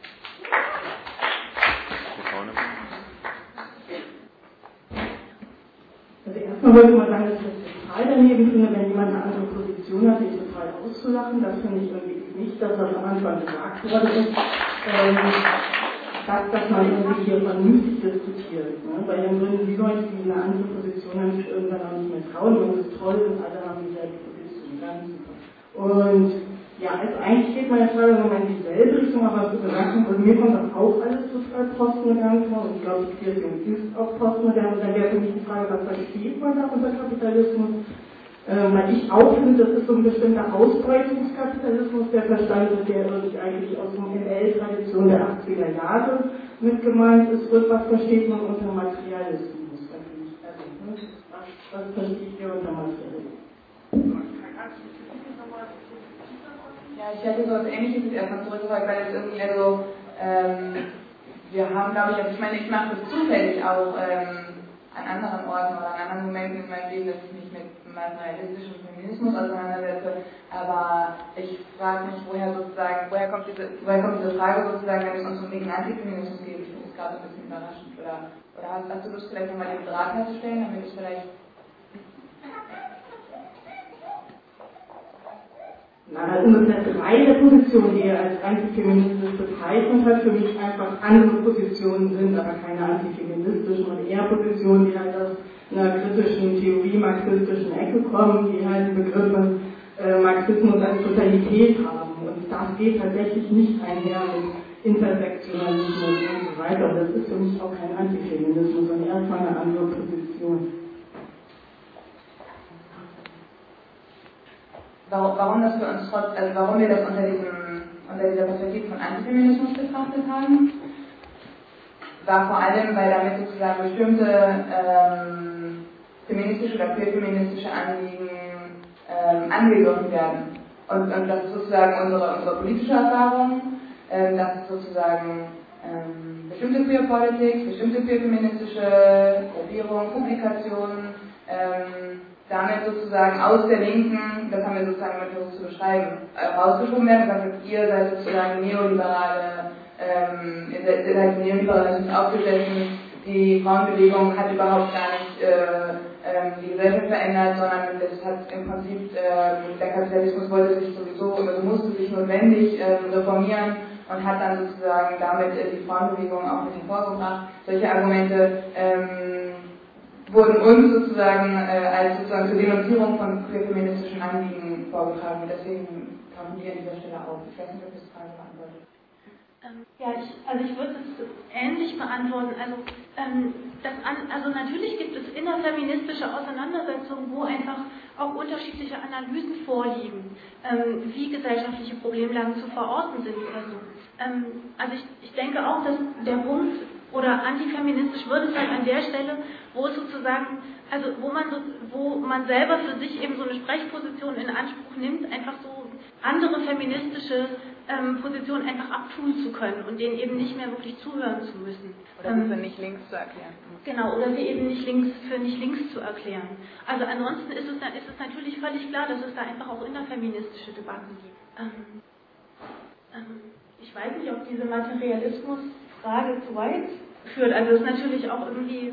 Also erstmal wollte ich mal sagen, dass ich das total daneben finde, wenn jemand eine andere Position hat, sich total auszulachen. Das finde ich irgendwie nicht, dass das am Anfang gesagt worden ist, ähm, dass, dass man irgendwie hier vernünftig diskutiert. Ne? Weil dann würden die Leute, die eine andere Position haben, sich irgendwann auch nicht mehr trauen und das ist toll und alle haben dieselbe Position. Ganz super. Und ja, also eigentlich geht meine Frage nochmal in dieselbe Richtung, aber was du gesagt hast, also mir kommt das auch alles total postmodern vor und ich glaube, die Kirche ist auch postmodern und dann wäre für mich die Frage, was versteht man da unter Kapitalismus? Ähm, weil ich auch finde, das ist so ein bestimmter Ausbeutungskapitalismus, der verstanden wird, der wirklich eigentlich aus der M L-Tradition der achtziger Jahre mit gemeint ist, wird, was versteht man unter Materialismus? Da finde ich Was versteht ihr unter Materialismus? Ja, ich hätte so etwas Ähnliches jetzt erstmal zurückgefragt, weil es irgendwie, also, ähm, wir haben, glaube ich, also ich meine, ich mache das zufällig auch ähm, an anderen Orten oder an anderen Momenten in meinem Leben, dass ich mich mit materialistischem Feminismus auseinandersetze, aber ich frage mich, woher sozusagen, woher kommt diese, woher kommt diese Frage sozusagen, wenn es uns um den Antifeminismus geht. Ich finde das gerade ein bisschen überraschend. Oder, oder hast, hast du Lust, vielleicht nochmal den Draht herzustellen, damit ich vielleicht... Na, also ungefähr drei der Positionen, die er als antifeministisch bezeichnet hat, für mich einfach andere Positionen sind, aber keine antifeministischen und eher Positionen, die halt aus einer kritischen Theorie, marxistischen Ecke kommen, die halt die Begriffe äh, Marxismus als Totalität haben. Und das geht tatsächlich nicht einher mit Intersektionalismus und so weiter. Und das ist für mich auch kein Antifeminismus, sondern erstmal eine andere Position. Warum, warum das für uns trotz, also warum wir das unter diesem, unter dieser Perspektive von Antifeminismus betrachtet haben, war vor allem, weil damit sozusagen bestimmte ähm, feministische oder queerfeministische Anliegen ähm, angegriffen werden. Und, und das ist sozusagen unsere, unsere politische Erfahrung, ähm, das ist sozusagen ähm, bestimmte Queer-Politik, bestimmte queerfeministische Gruppierungen, Publikationen, ähm, damit sozusagen aus der Linken, das haben wir sozusagen mit versucht zu beschreiben, rausgeschoben werden, weil ihr seid sozusagen neoliberale, ähm, ihr seid, ihr seid neoliberalistisch aufgesessen, die Frauenbewegung hat überhaupt gar nicht äh, äh, die Gesellschaft verändert, sondern das hat im Prinzip, äh, der Kapitalismus wollte sich sowieso, oder musste sich notwendig äh, reformieren und hat dann sozusagen damit äh, die Frauenbewegung auch mit hervorgebracht. Solche Argumente ähm, wurden uns sozusagen äh, als sozusagen zur Denunzierung von queerfeministischen Anliegen vorgetragen. Deswegen tauchen wir an dieser Stelle auf. Ich weiß nicht, ob das Frage beantwortet. Ähm, ja, ich, also ich würde es ähnlich beantworten. Also, ähm, das an, also natürlich gibt es innerfeministische Auseinandersetzungen, wo einfach auch unterschiedliche Analysen vorliegen, ähm, wie gesellschaftliche Problemlagen zu verorten sind oder so. Ähm, also ich, ich denke auch, dass der Punkt oder antifeministisch wird es halt an der Stelle, wo es sozusagen, also wo man so, wo man selber für sich eben so eine Sprechposition in Anspruch nimmt, einfach so andere feministische ähm, Positionen einfach abtun zu können und denen eben nicht mehr wirklich zuhören zu müssen. Oder ähm, für nicht links zu erklären. Genau, oder sie eben nicht links für nicht links zu erklären. Also ansonsten ist es, ist es natürlich völlig klar, dass es da einfach auch innerfeministische Debatten gibt. Ähm, ähm, ich weiß nicht, ob diese Materialismus-Frage zu weit führt. Also es ist natürlich auch irgendwie,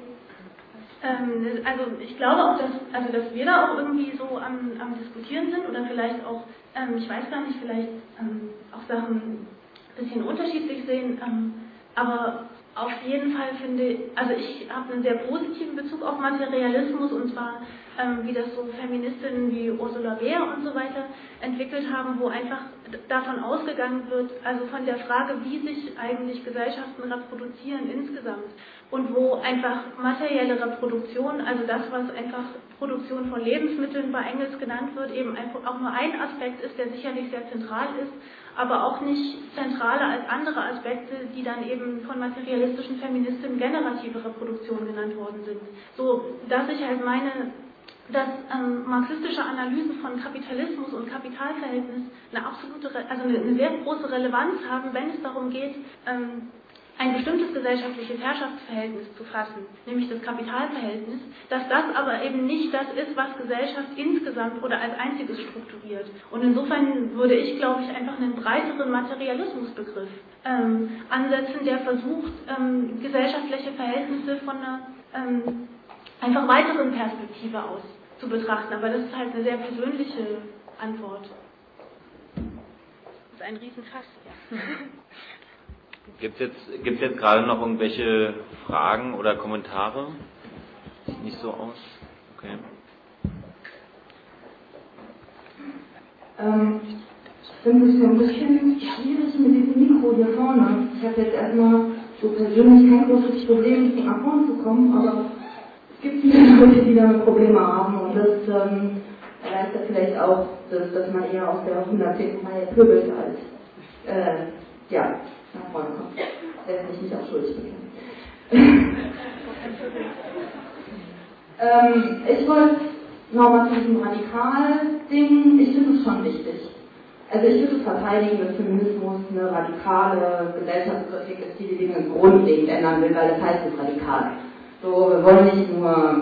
ähm, also ich glaube auch, dass, also dass wir da auch irgendwie so am, am Diskutieren sind oder vielleicht auch, ähm, ich weiß gar nicht, vielleicht ähm, auch Sachen ein bisschen unterschiedlich sehen, ähm, aber auf jeden Fall finde, also ich habe einen sehr positiven Bezug auf Materialismus und zwar, ähm, wie das so Feministinnen wie Ursula Beer und so weiter entwickelt haben, wo einfach davon ausgegangen wird, also von der Frage, wie sich eigentlich Gesellschaften reproduzieren insgesamt und wo einfach materielle Reproduktion, also das, was einfach Produktion von Lebensmitteln bei Engels genannt wird, eben einfach auch nur ein Aspekt ist, der sicherlich sehr zentral ist, aber auch nicht zentraler als andere Aspekte, die dann eben von materialistischen Feministinnen generative Reproduktion genannt worden sind. So, dass ich halt meine, dass ähm, marxistische Analysen von Kapitalismus und Kapitalverhältnis eine absolute, also eine, eine sehr große Relevanz haben, wenn es darum geht, ähm, ein bestimmtes gesellschaftliches Herrschaftsverhältnis zu fassen, nämlich das Kapitalverhältnis, dass das aber eben nicht das ist, was Gesellschaft insgesamt oder als einziges strukturiert. Und insofern würde ich, glaube ich, einfach einen breiteren Materialismusbegriff ähm, ansetzen, der versucht, ähm, gesellschaftliche Verhältnisse von einer ähm, einfach weiteren Perspektive aus zu betrachten. Aber das ist halt eine sehr persönliche Antwort. Das ist ein Riesenfass. Ja. Gibt es jetzt, gibt's jetzt gerade noch irgendwelche Fragen oder Kommentare? Sieht nicht so aus. Okay. Ähm, ich finde es so ein bisschen schwierig mit diesem Mikro hier vorne. Ich habe jetzt erstmal so persönlich kein großes Problem, nach vorne zu kommen, aber es gibt viele Leute, die damit Probleme haben und das ähm, erleichtert vielleicht auch, dass, dass man eher aus der hundertzehnten Reihe pöbelt als äh, ja, nach vorne kommt. Lässt mich nicht auch schuldig bekennen. Ähm, ich wollte nochmal zu diesem Radikal-Ding, ich finde es schon wichtig. Also ich würde verteidigen, dass Feminismus eine radikale Gesellschaftskritik ist, die die Dinge grundlegend ändern will, weil das heißt es radikal. So, wir wollen nicht nur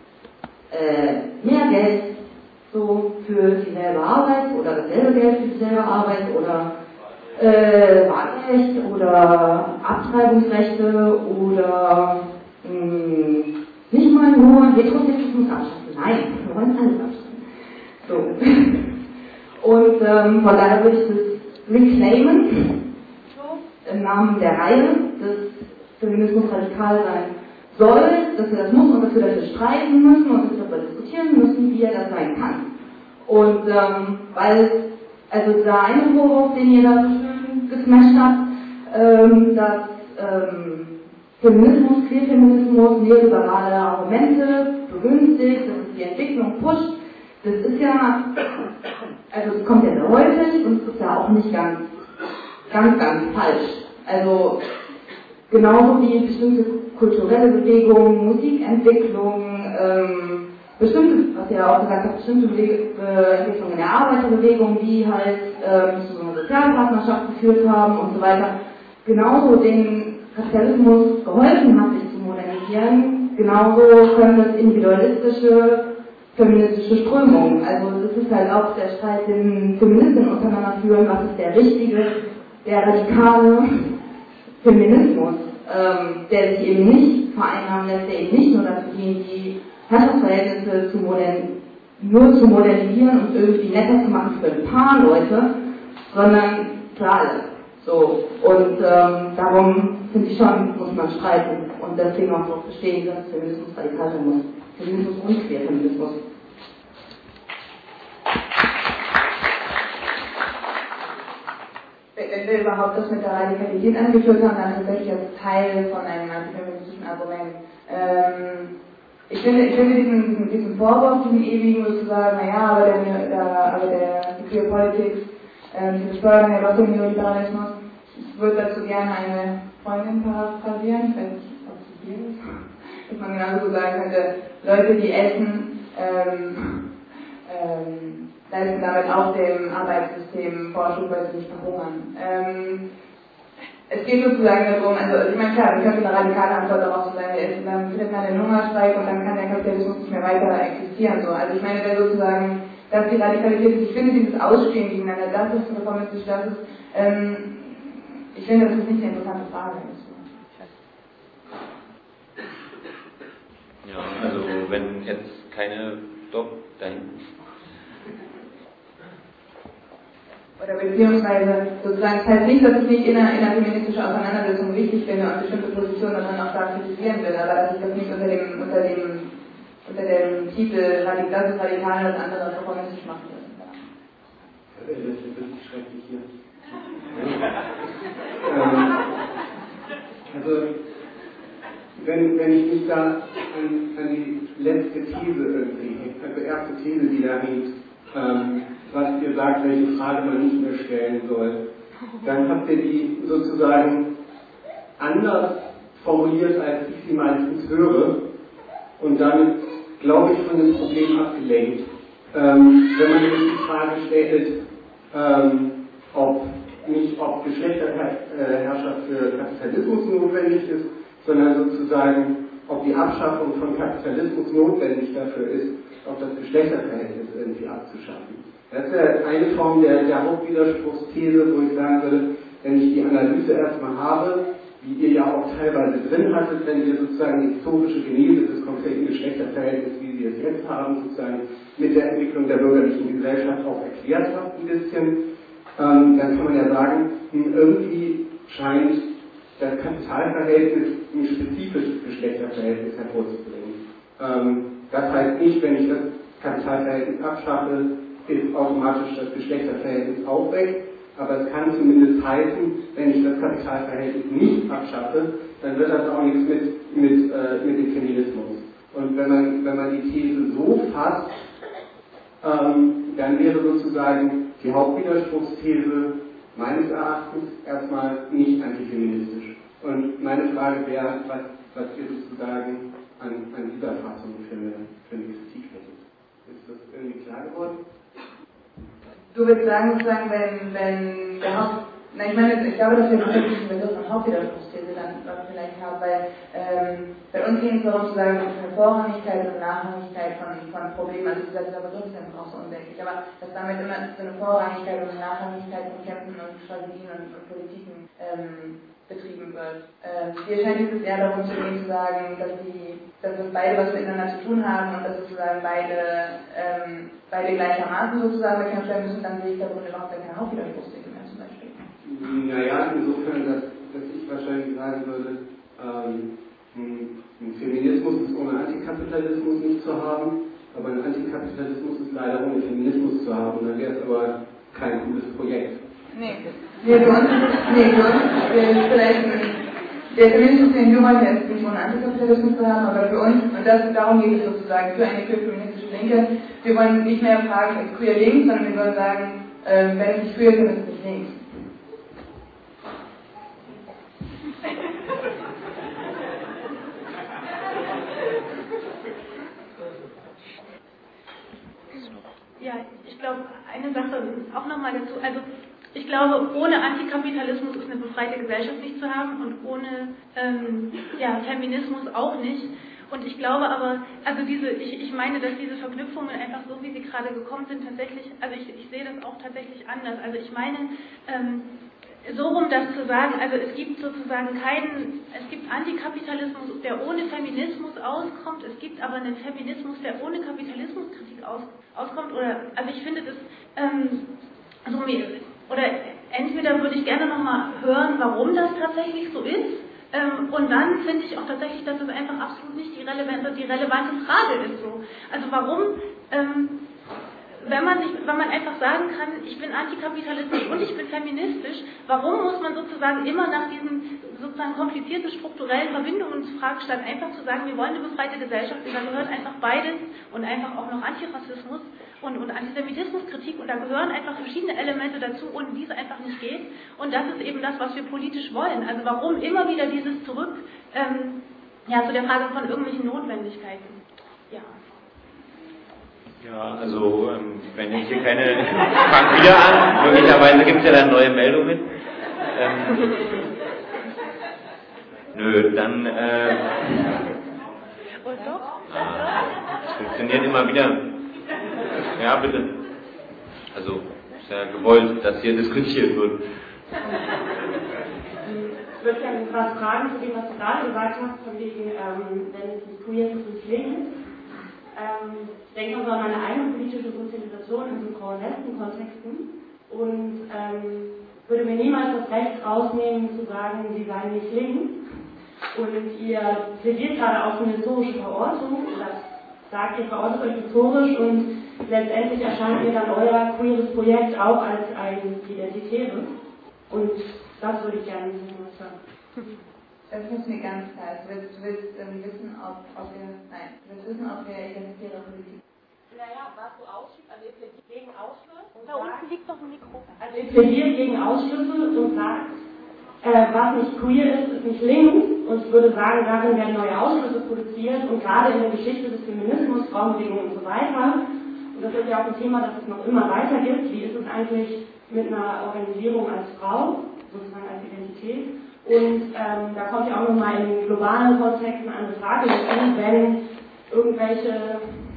äh, mehr Geld so für dieselbe Arbeit oder dasselbe Geld für dieselbe Arbeit oder äh, Wahlrecht oder Abtreibungsrechte oder mh, nicht mal nur Heterosexismus abschaffen. Nein, wir wollen alles abschaffen. So. Und ähm, von daher würde ich das reclaimen, im Namen der Reihe, dass Feminismus radikal sein soll, dass wir das muss und dass wir dafür streiten müssen und dass wir darüber diskutieren müssen, wie er das sein kann. Und ähm, weil, also dieser eine Vorwurf, den ihr da so schön gesmasht habt, ähm, dass ähm, Feminismus, Queerfeminismus, neoliberale Argumente begünstigt, dass es die Entwicklung pusht, das ist ja, also es kommt ja sehr häufig und es ist ja auch nicht ganz, ganz, ganz falsch. Also genauso wie bestimmte kulturelle Bewegungen, Musikentwicklung, ähm, bestimmte, was ihr ja auch gesagt habt, bestimmte Entwicklungen in der Arbeiterbewegung, die halt ähm, zu so einer Sozialpartnerschaft geführt haben und so weiter, genauso den Kapitalismus geholfen hat, sich zu modernisieren, genauso können das individualistische, feministische Strömungen. Also das ist halt auch der Streit, den Feministinnen untereinander führen, was ist der richtige, der radikale Feminismus, ähm, der sich eben nicht vereinnahmen lässt, der eben nicht nur dazu dient, die Herrschaftsverhältnisse zu modern, nur zu modernisieren und irgendwie netter zu machen für ein paar Leute, sondern für alle. So. Und ähm, darum finde ich schon, muss man streiten und deswegen auch darauf bestehen, dass Feminismus radikal sein muss. Feminismus und Queerfeminismus. Wenn wir überhaupt das mit der Radikalität angeführt haben, dann tatsächlich als Teil von einem antifeministischen Argument. Ähm, ich finde, ich finde diesen, diesen, diesen Vorwurf, diesen ewigen sozusagen, naja, aber der, der, aber der die Queer Politics, ähm, die Beförderung ja doch den Neoliberalismus. Ich würde dazu gerne eine Freundin paraphrasieren, ich weiß nicht, ob sie hier ist, dass man genauso so sagen könnte, Leute, die essen, ähm, ähm, leisten damit auch dem Arbeitssystem Vorschub, weil sie nicht verhungern. Ähm, es geht sozusagen darum, also ich meine klar, wir können eine radikale Antwort darauf sein, dann findet man den Hungerstreik und dann kann der Kapitalismus nicht mehr weiter existieren. So. Also ich meine, wäre sozusagen, dass die Radikalität ist, ich finde dieses Ausstehen gegeneinander, das ist reformistisch, das ist, ähm, ich finde, das ist nicht eine interessante Frage. Ja, also wenn jetzt keine, doch, dann oder beziehungsweise sozusagen, das heißt nicht, dass ich nicht in einer, in einer feministischen Auseinandersetzung wichtig finde und bestimmte Positionen dann auch da kritisieren will, aber dass ich das nicht unter dem, unter dem, unter dem Titel das ist radikal und das andere reformistisch machen will. Das ist wirklich schrecklich hier. ähm, also, wenn, wenn ich mich da an, an die letzte These irgendwie, also erste These, die da hängt, ähm, was ihr sagt, welche Frage man nicht mehr stellen soll, dann habt ihr die sozusagen anders formuliert, als ich sie meistens höre und damit, glaube ich, von dem Problem abgelenkt. Ähm, wenn man sich die Frage stellt, ähm, ob nicht ob Geschlechterherrschaft für Kapitalismus notwendig ist, sondern sozusagen, ob die Abschaffung von Kapitalismus notwendig dafür ist, auch das Geschlechterverhältnis irgendwie abzuschaffen. Das ist ja eine Form der, der Hauptwiderspruchsthese, wo ich sagen würde, wenn ich die Analyse erstmal habe, wie ihr ja auch teilweise drin hattet, wenn ihr sozusagen die historische Genese des konkreten Geschlechterverhältnisses, wie sie es jetzt haben, sozusagen mit der Entwicklung der bürgerlichen Gesellschaft auch erklärt habt ein bisschen, ähm, dann kann man ja sagen, irgendwie scheint das Kapitalverhältnis ein spezifisches Geschlechterverhältnis hervorzubringen. Ähm, das heißt nicht, wenn ich das Kapitalverhältnis abschaffe, ist automatisch das Geschlechterverhältnis auch weg, aber es kann zumindest heißen, wenn ich das Kapitalverhältnis nicht abschaffe, dann wird das auch nichts mit, mit, äh, mit dem Feminismus. Und wenn man, wenn man die These so fasst, ähm, dann wäre sozusagen die Hauptwiderspruchsthese meines Erachtens erstmal nicht antifeministisch. Und meine Frage wäre, was, was ihr sozusagen an, an dieser Fassung für eine, für eine Kritik hättet. Ist das irgendwie klar geworden? Du würdest sagen, sozusagen, wenn, wenn der Haupt, na ich meine, ich glaube, dass wir den wirklichen Begriff von Hauptwiderspruchsthese dann vielleicht haben, weil ähm, bei uns ging es darum zu sagen, dass eine Vorrangigkeit und Nachrangigkeit von, von Problemen, also dieser, dieser Begriff ist einfach auch so unsäglich, aber dass damit immer so eine Vorrangigkeit und eine Nachrangigkeit von Kämpfen und Strategien und, und Politiken ähm, betrieben wird. Ähm, hier scheint es eher darum zu gehen, zu sagen, dass die, dass das beide was miteinander zu tun haben und dass sozusagen beide, ähm, beide gleichermaßen sozusagen bekämpft werden müssen, dann sehe ich da wohl überhaupt keine Hauptwiderspruchsthese mehr zum Beispiel. Naja, insofern, dass, dass ich wahrscheinlich sagen würde, ähm, ein Feminismus ist ohne Antikapitalismus nicht zu haben, aber ein Antikapitalismus ist leider ohne Feminismus zu haben. Dann wäre es aber kein cooles Projekt. Nee, nee, für uns, nee, für uns ist vielleicht ein, der Feminismus, den wir heute ist, nicht ohne Antikapitalismus zu haben, aber für uns, und das, darum geht es sozusagen, für eine queer feministische Linke, wir wollen nicht mehr fragen, ist queer links, sondern wir wollen sagen, äh, wenn es nicht queer ist, dann ist es nicht links. Ja, ich glaube, eine Sache auch nochmal dazu. Also ich glaube, ohne Antikapitalismus ist eine befreite Gesellschaft nicht zu haben und ohne ähm, ja, Feminismus auch nicht. Und ich glaube aber, also diese, ich, ich meine, dass diese Verknüpfungen einfach so, wie sie gerade gekommen sind, tatsächlich, also ich, ich sehe das auch tatsächlich anders. Also ich meine, ähm, so rum das zu sagen, also es gibt sozusagen keinen, es gibt Antikapitalismus, der ohne Feminismus auskommt, es gibt aber einen Feminismus, der ohne Kapitalismuskritik aus, auskommt, oder, also ich finde das, ähm, so, oder entweder würde ich gerne nochmal hören, warum das tatsächlich so ist, ähm, und dann finde ich auch tatsächlich, dass es einfach absolut nicht die relevante, die relevante Frage ist, so. Also warum, ähm, wenn man, nicht, wenn man einfach sagen kann, ich bin antikapitalistisch und ich bin feministisch, warum muss man sozusagen immer nach diesen sozusagen komplizierten strukturellen Verbindungen fragen, statt einfach zu sagen, wir wollen eine befreite Gesellschaft, und da gehört einfach beides und einfach auch noch Antirassismus und, und Antisemitismuskritik, und da gehören einfach verschiedene Elemente dazu, ohne die es einfach nicht geht, und das ist eben das, was wir politisch wollen. Also warum immer wieder dieses Zurück ähm, ja, zu der Frage von irgendwelchen Notwendigkeiten. Ja. Ja, also, ähm, wenn jetzt hier keine, fangt wieder an, möglicherweise gibt es ja dann neue Meldungen. Ähm, nö, dann, äh, ah, das funktioniert immer wieder. Ja, bitte. Also, ist ja gewollt, dass hier diskutiert wird. Ich würde gerne was fragen zu dem, was du gerade gesagt hast, von wegen, ähm, wenn es nicht queer ist, nicht links. Ähm, ich denke also an meine eigene politische Sozialisation in so Frauen-Lesben-Kontexten und ähm, würde mir niemals das Recht rausnehmen, zu sagen, sie seien nicht links. Und ihr plädiert gerade auf eine historische Verortung, das sagt, ihr verortet euch historisch, und letztendlich erscheint mir dann euer queeres Projekt auch als ein identitäres. Und das würde ich gerne hören. Das ist mir ganz klar. Du willst, du willst ähm, wissen, ob, ob wir, nein, du willst wissen, ob wir identitäre Politik. Naja, was du ausschließt, also ihr plädiert gegen Ausschluss. Da unten liegt doch ein Mikro. Also ihr plädiert gegen Ausschlüsse und sagt, äh, was nicht queer ist, ist nicht links. Und ich würde sagen, darin werden neue Ausschlüsse produziert, und gerade in der Geschichte des Feminismus, Frauenbewegung und so weiter. Und das ist ja auch ein Thema, das es noch immer weiter gibt. Wie ist es eigentlich mit einer Organisierung als Frau, sozusagen als Identität? Und ähm, da kommt ja auch nochmal in globalen Kontexten eine andere Frage dazu, wenn irgendwelche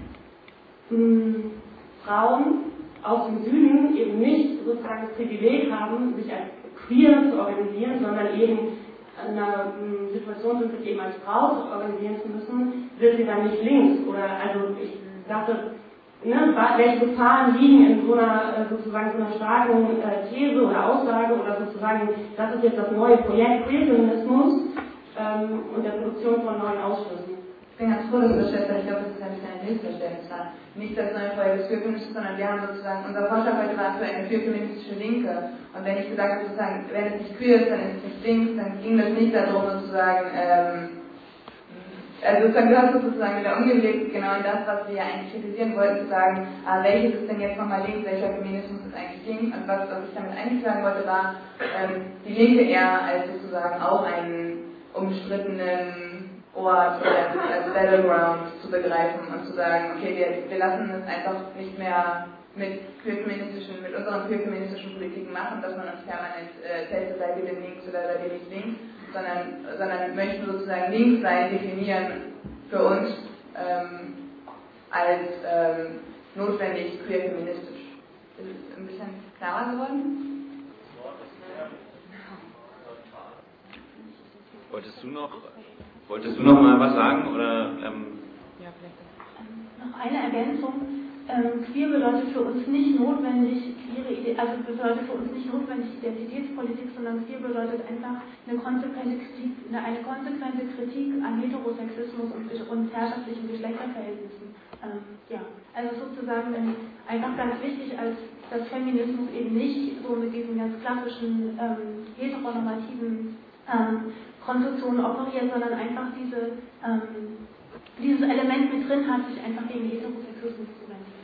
mh, Frauen aus dem Süden eben nicht sozusagen das Privileg haben, sich als queer zu organisieren, sondern eben in einer mh, Situation sind, sich eben als Frau zu organisieren zu müssen, sind sie dann nicht links. Oder also ich dachte, ne, welche Gefahren liegen in so einer sozusagen so einer starken äh, These oder Aussage oder sozusagen, das ist jetzt das neue Projekt Queerfeminismus ähm, und der Produktion von neuen Ausschlüssen. Ich bin ganz froh, dass du das stellst, weil ich glaube, das ist ein bisschen ein Missverständnis da. Nicht das neue Projekt des Queerfeminismus, sondern wir haben sozusagen, unser Vorschlag heute war für eine queerfeministische Linke. Und wenn ich gesagt habe, sozusagen, wenn es nicht queer ist, dann ist es nicht links, dann ging das nicht darum, sozusagen, ähm, also sozusagen, du hast es sozusagen wieder umgelegt, genau in das, was wir eigentlich kritisieren wollten, zu sagen, ah, welches ist denn jetzt nochmal links, welcher Feminismus ist eigentlich links, und was, was ich damit eigentlich sagen wollte, war, ähm, die Linke eher als sozusagen auch einen umstrittenen Ort als, als Battleground zu begreifen und zu sagen, okay, wir, wir lassen es einfach nicht mehr mit queerfeministischen, mit unseren queerfeministischen Politiken machen, dass man uns permanent äh, testet, sei wir links oder sei wir nicht links, sondern, sondern möchten sozusagen links sein definieren für uns ähm, als ähm, notwendig queerfeministisch. Ist es ein bisschen klarer geworden? Wolltest du noch, wolltest du noch mal was sagen? Oder, ähm ja, vielleicht ähm, noch eine Ergänzung. Ähm, queer bedeutet für uns nicht notwendig, queere, also bedeutet für uns nicht notwendig Identitätspolitik, sondern queer bedeutet einfach eine konsequente Kritik, eine, eine konsequente Kritik an Heterosexismus und, und herrschaftlichen Geschlechterverhältnissen. Ähm, ja, also sozusagen einfach ganz wichtig, als dass Feminismus eben nicht so mit diesen ganz klassischen ähm, heteronormativen ähm, Konstruktionen operiert, sondern einfach diese, ähm, dieses Element mit drin hat, sich einfach gegen Heterosexismus zu wenden.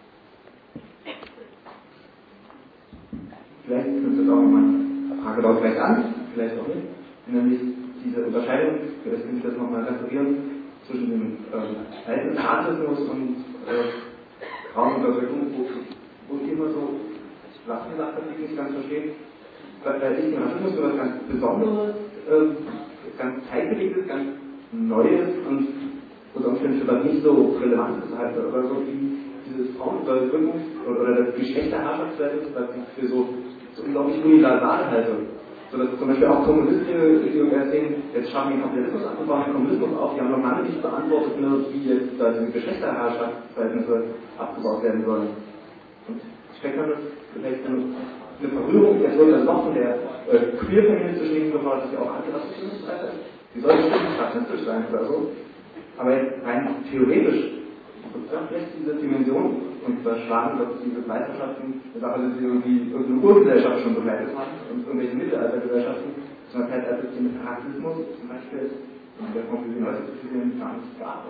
Vielleicht knüpft das auch nochmal eine Frage dort gleich an, vielleicht auch nicht, nämlich diese Unterscheidung, vielleicht kann ich das nochmal referieren, zwischen dem ähm, Verhältnis Rassismus und äh, Raumunterdrückung, wo, wo ich immer so was gesagt habe, die ich nicht ganz verstehe, weil, weil ich den Rassismus für was ganz Besonderes, äh, ganz zeitgelegtes, ganz Neues und unter Umständen für was nicht so Relevantes halte, oder so wie dieses Frauenunterdrückung oder das Geschlechterherrschaftsverhältnis, was ich für so, so unglaublich universal halte. So dass zum Beispiel auch Kommunistinnen, die erzählen, jetzt schaffen wir den Kapitalismus ab und bauen den Kommunismus auf, die haben noch lange nicht beantwortet, nur wie jetzt da diese Geschlechterherrschaftsverhältnisse abgebaut werden sollen. Und steckt man das vielleicht eine, eine Berührung, jetzt wird das noch von der äh, queer-feministischen Linken gefordert, dass sie auch antirassistisch ist. Sie soll bestimmt rassistisch sein oder so. Aber jetzt rein theoretisch sozusagen vielleicht diese Dimension unterschlagen, dass diese Meisterschaften eine Sache sind, die irgendwie irgendeine Urgesellschaft schon begleitet haben und irgendwelche Mittelaltergesellschaften zu einer Zeit, als es den Rassismus zum Beispiel in der Form, wie wir ihn heute kritisieren, gar nicht gab.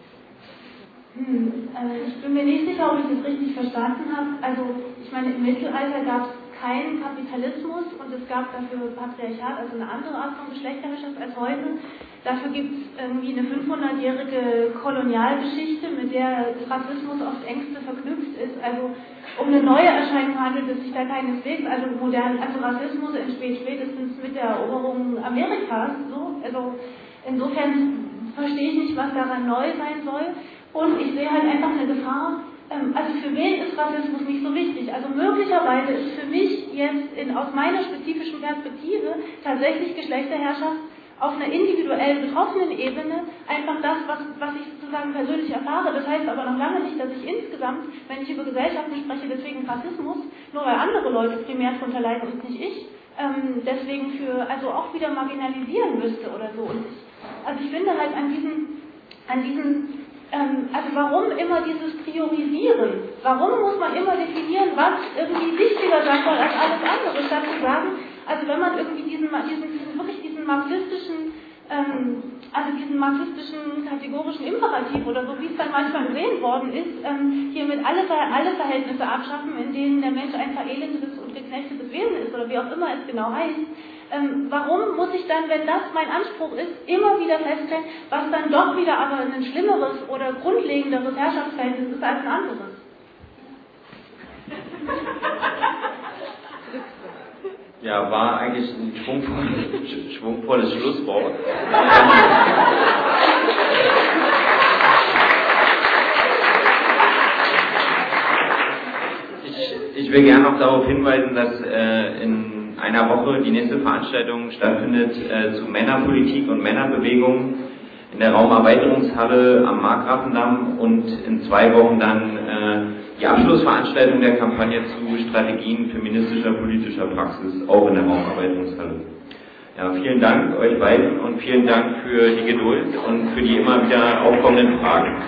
Hm, also ich bin mir nicht sicher, ob ich das richtig verstanden habe. Also ich meine, im Mittelalter gab es keinen Kapitalismus und es gab dafür Patriarchat, also eine andere Art von Geschlechterherrschaft als heute. Dafür gibt es irgendwie eine fünfhundertjährige Kolonialgeschichte, mit der Rassismus oft engste verknüpft ist. Also um eine neue Erscheinung handelt es sich da keineswegs. Also modern, also Rassismus entsteht spätestens mit der Eroberung Amerikas. So. Also insofern verstehe ich nicht, was daran neu sein soll. Und ich sehe halt einfach eine Gefahr. Also für wen ist Rassismus nicht so wichtig? Also möglicherweise ist für mich jetzt in, aus meiner spezifischen Perspektive tatsächlich Geschlechterherrschaft auf einer individuell betroffenen Ebene einfach das, was, was ich sozusagen persönlich erfahre. Das heißt aber noch lange nicht, dass ich insgesamt, wenn ich über Gesellschaften spreche, deswegen Rassismus, nur weil andere Leute primär drunter leiden und nicht ich, ähm, deswegen für, also auch wieder marginalisieren müsste oder so. Und ich, also ich finde halt an diesen, an diesen Ähm, also warum immer dieses Priorisieren? Warum muss man immer definieren, was irgendwie wichtiger sein soll als alles andere, statt zu sagen, also wenn man irgendwie diesen, diesen, diesen wirklich diesen marxistischen, ähm, also diesen marxistischen kategorischen Imperativ oder so, wie es dann manchmal gesehen worden ist, ähm, hiermit alle, alle Verhältnisse abschaffen, in denen der Mensch ein verelendetes und geknechtetes Wesen ist, oder wie auch immer es genau heißt. Ähm, warum muss ich dann, wenn das mein Anspruch ist, immer wieder feststellen, was dann doch wieder aber ein schlimmeres oder grundlegenderes Herrschaftsverhältnis ist als ein anderes? Ja, war eigentlich ein schwungvolles, schwungvolles Schlusswort. ich, ich will gerne noch darauf hinweisen, dass äh, in einer Woche die nächste Veranstaltung stattfindet äh, zu Männerpolitik und Männerbewegung in der Raumerweiterungshalle am Markgrafendamm und in zwei Wochen dann äh, die Abschlussveranstaltung der Kampagne zu Strategien feministischer politischer Praxis auch in der Raumerweiterungshalle. Ja, vielen Dank euch beiden und vielen Dank für die Geduld und für die immer wieder aufkommenden Fragen.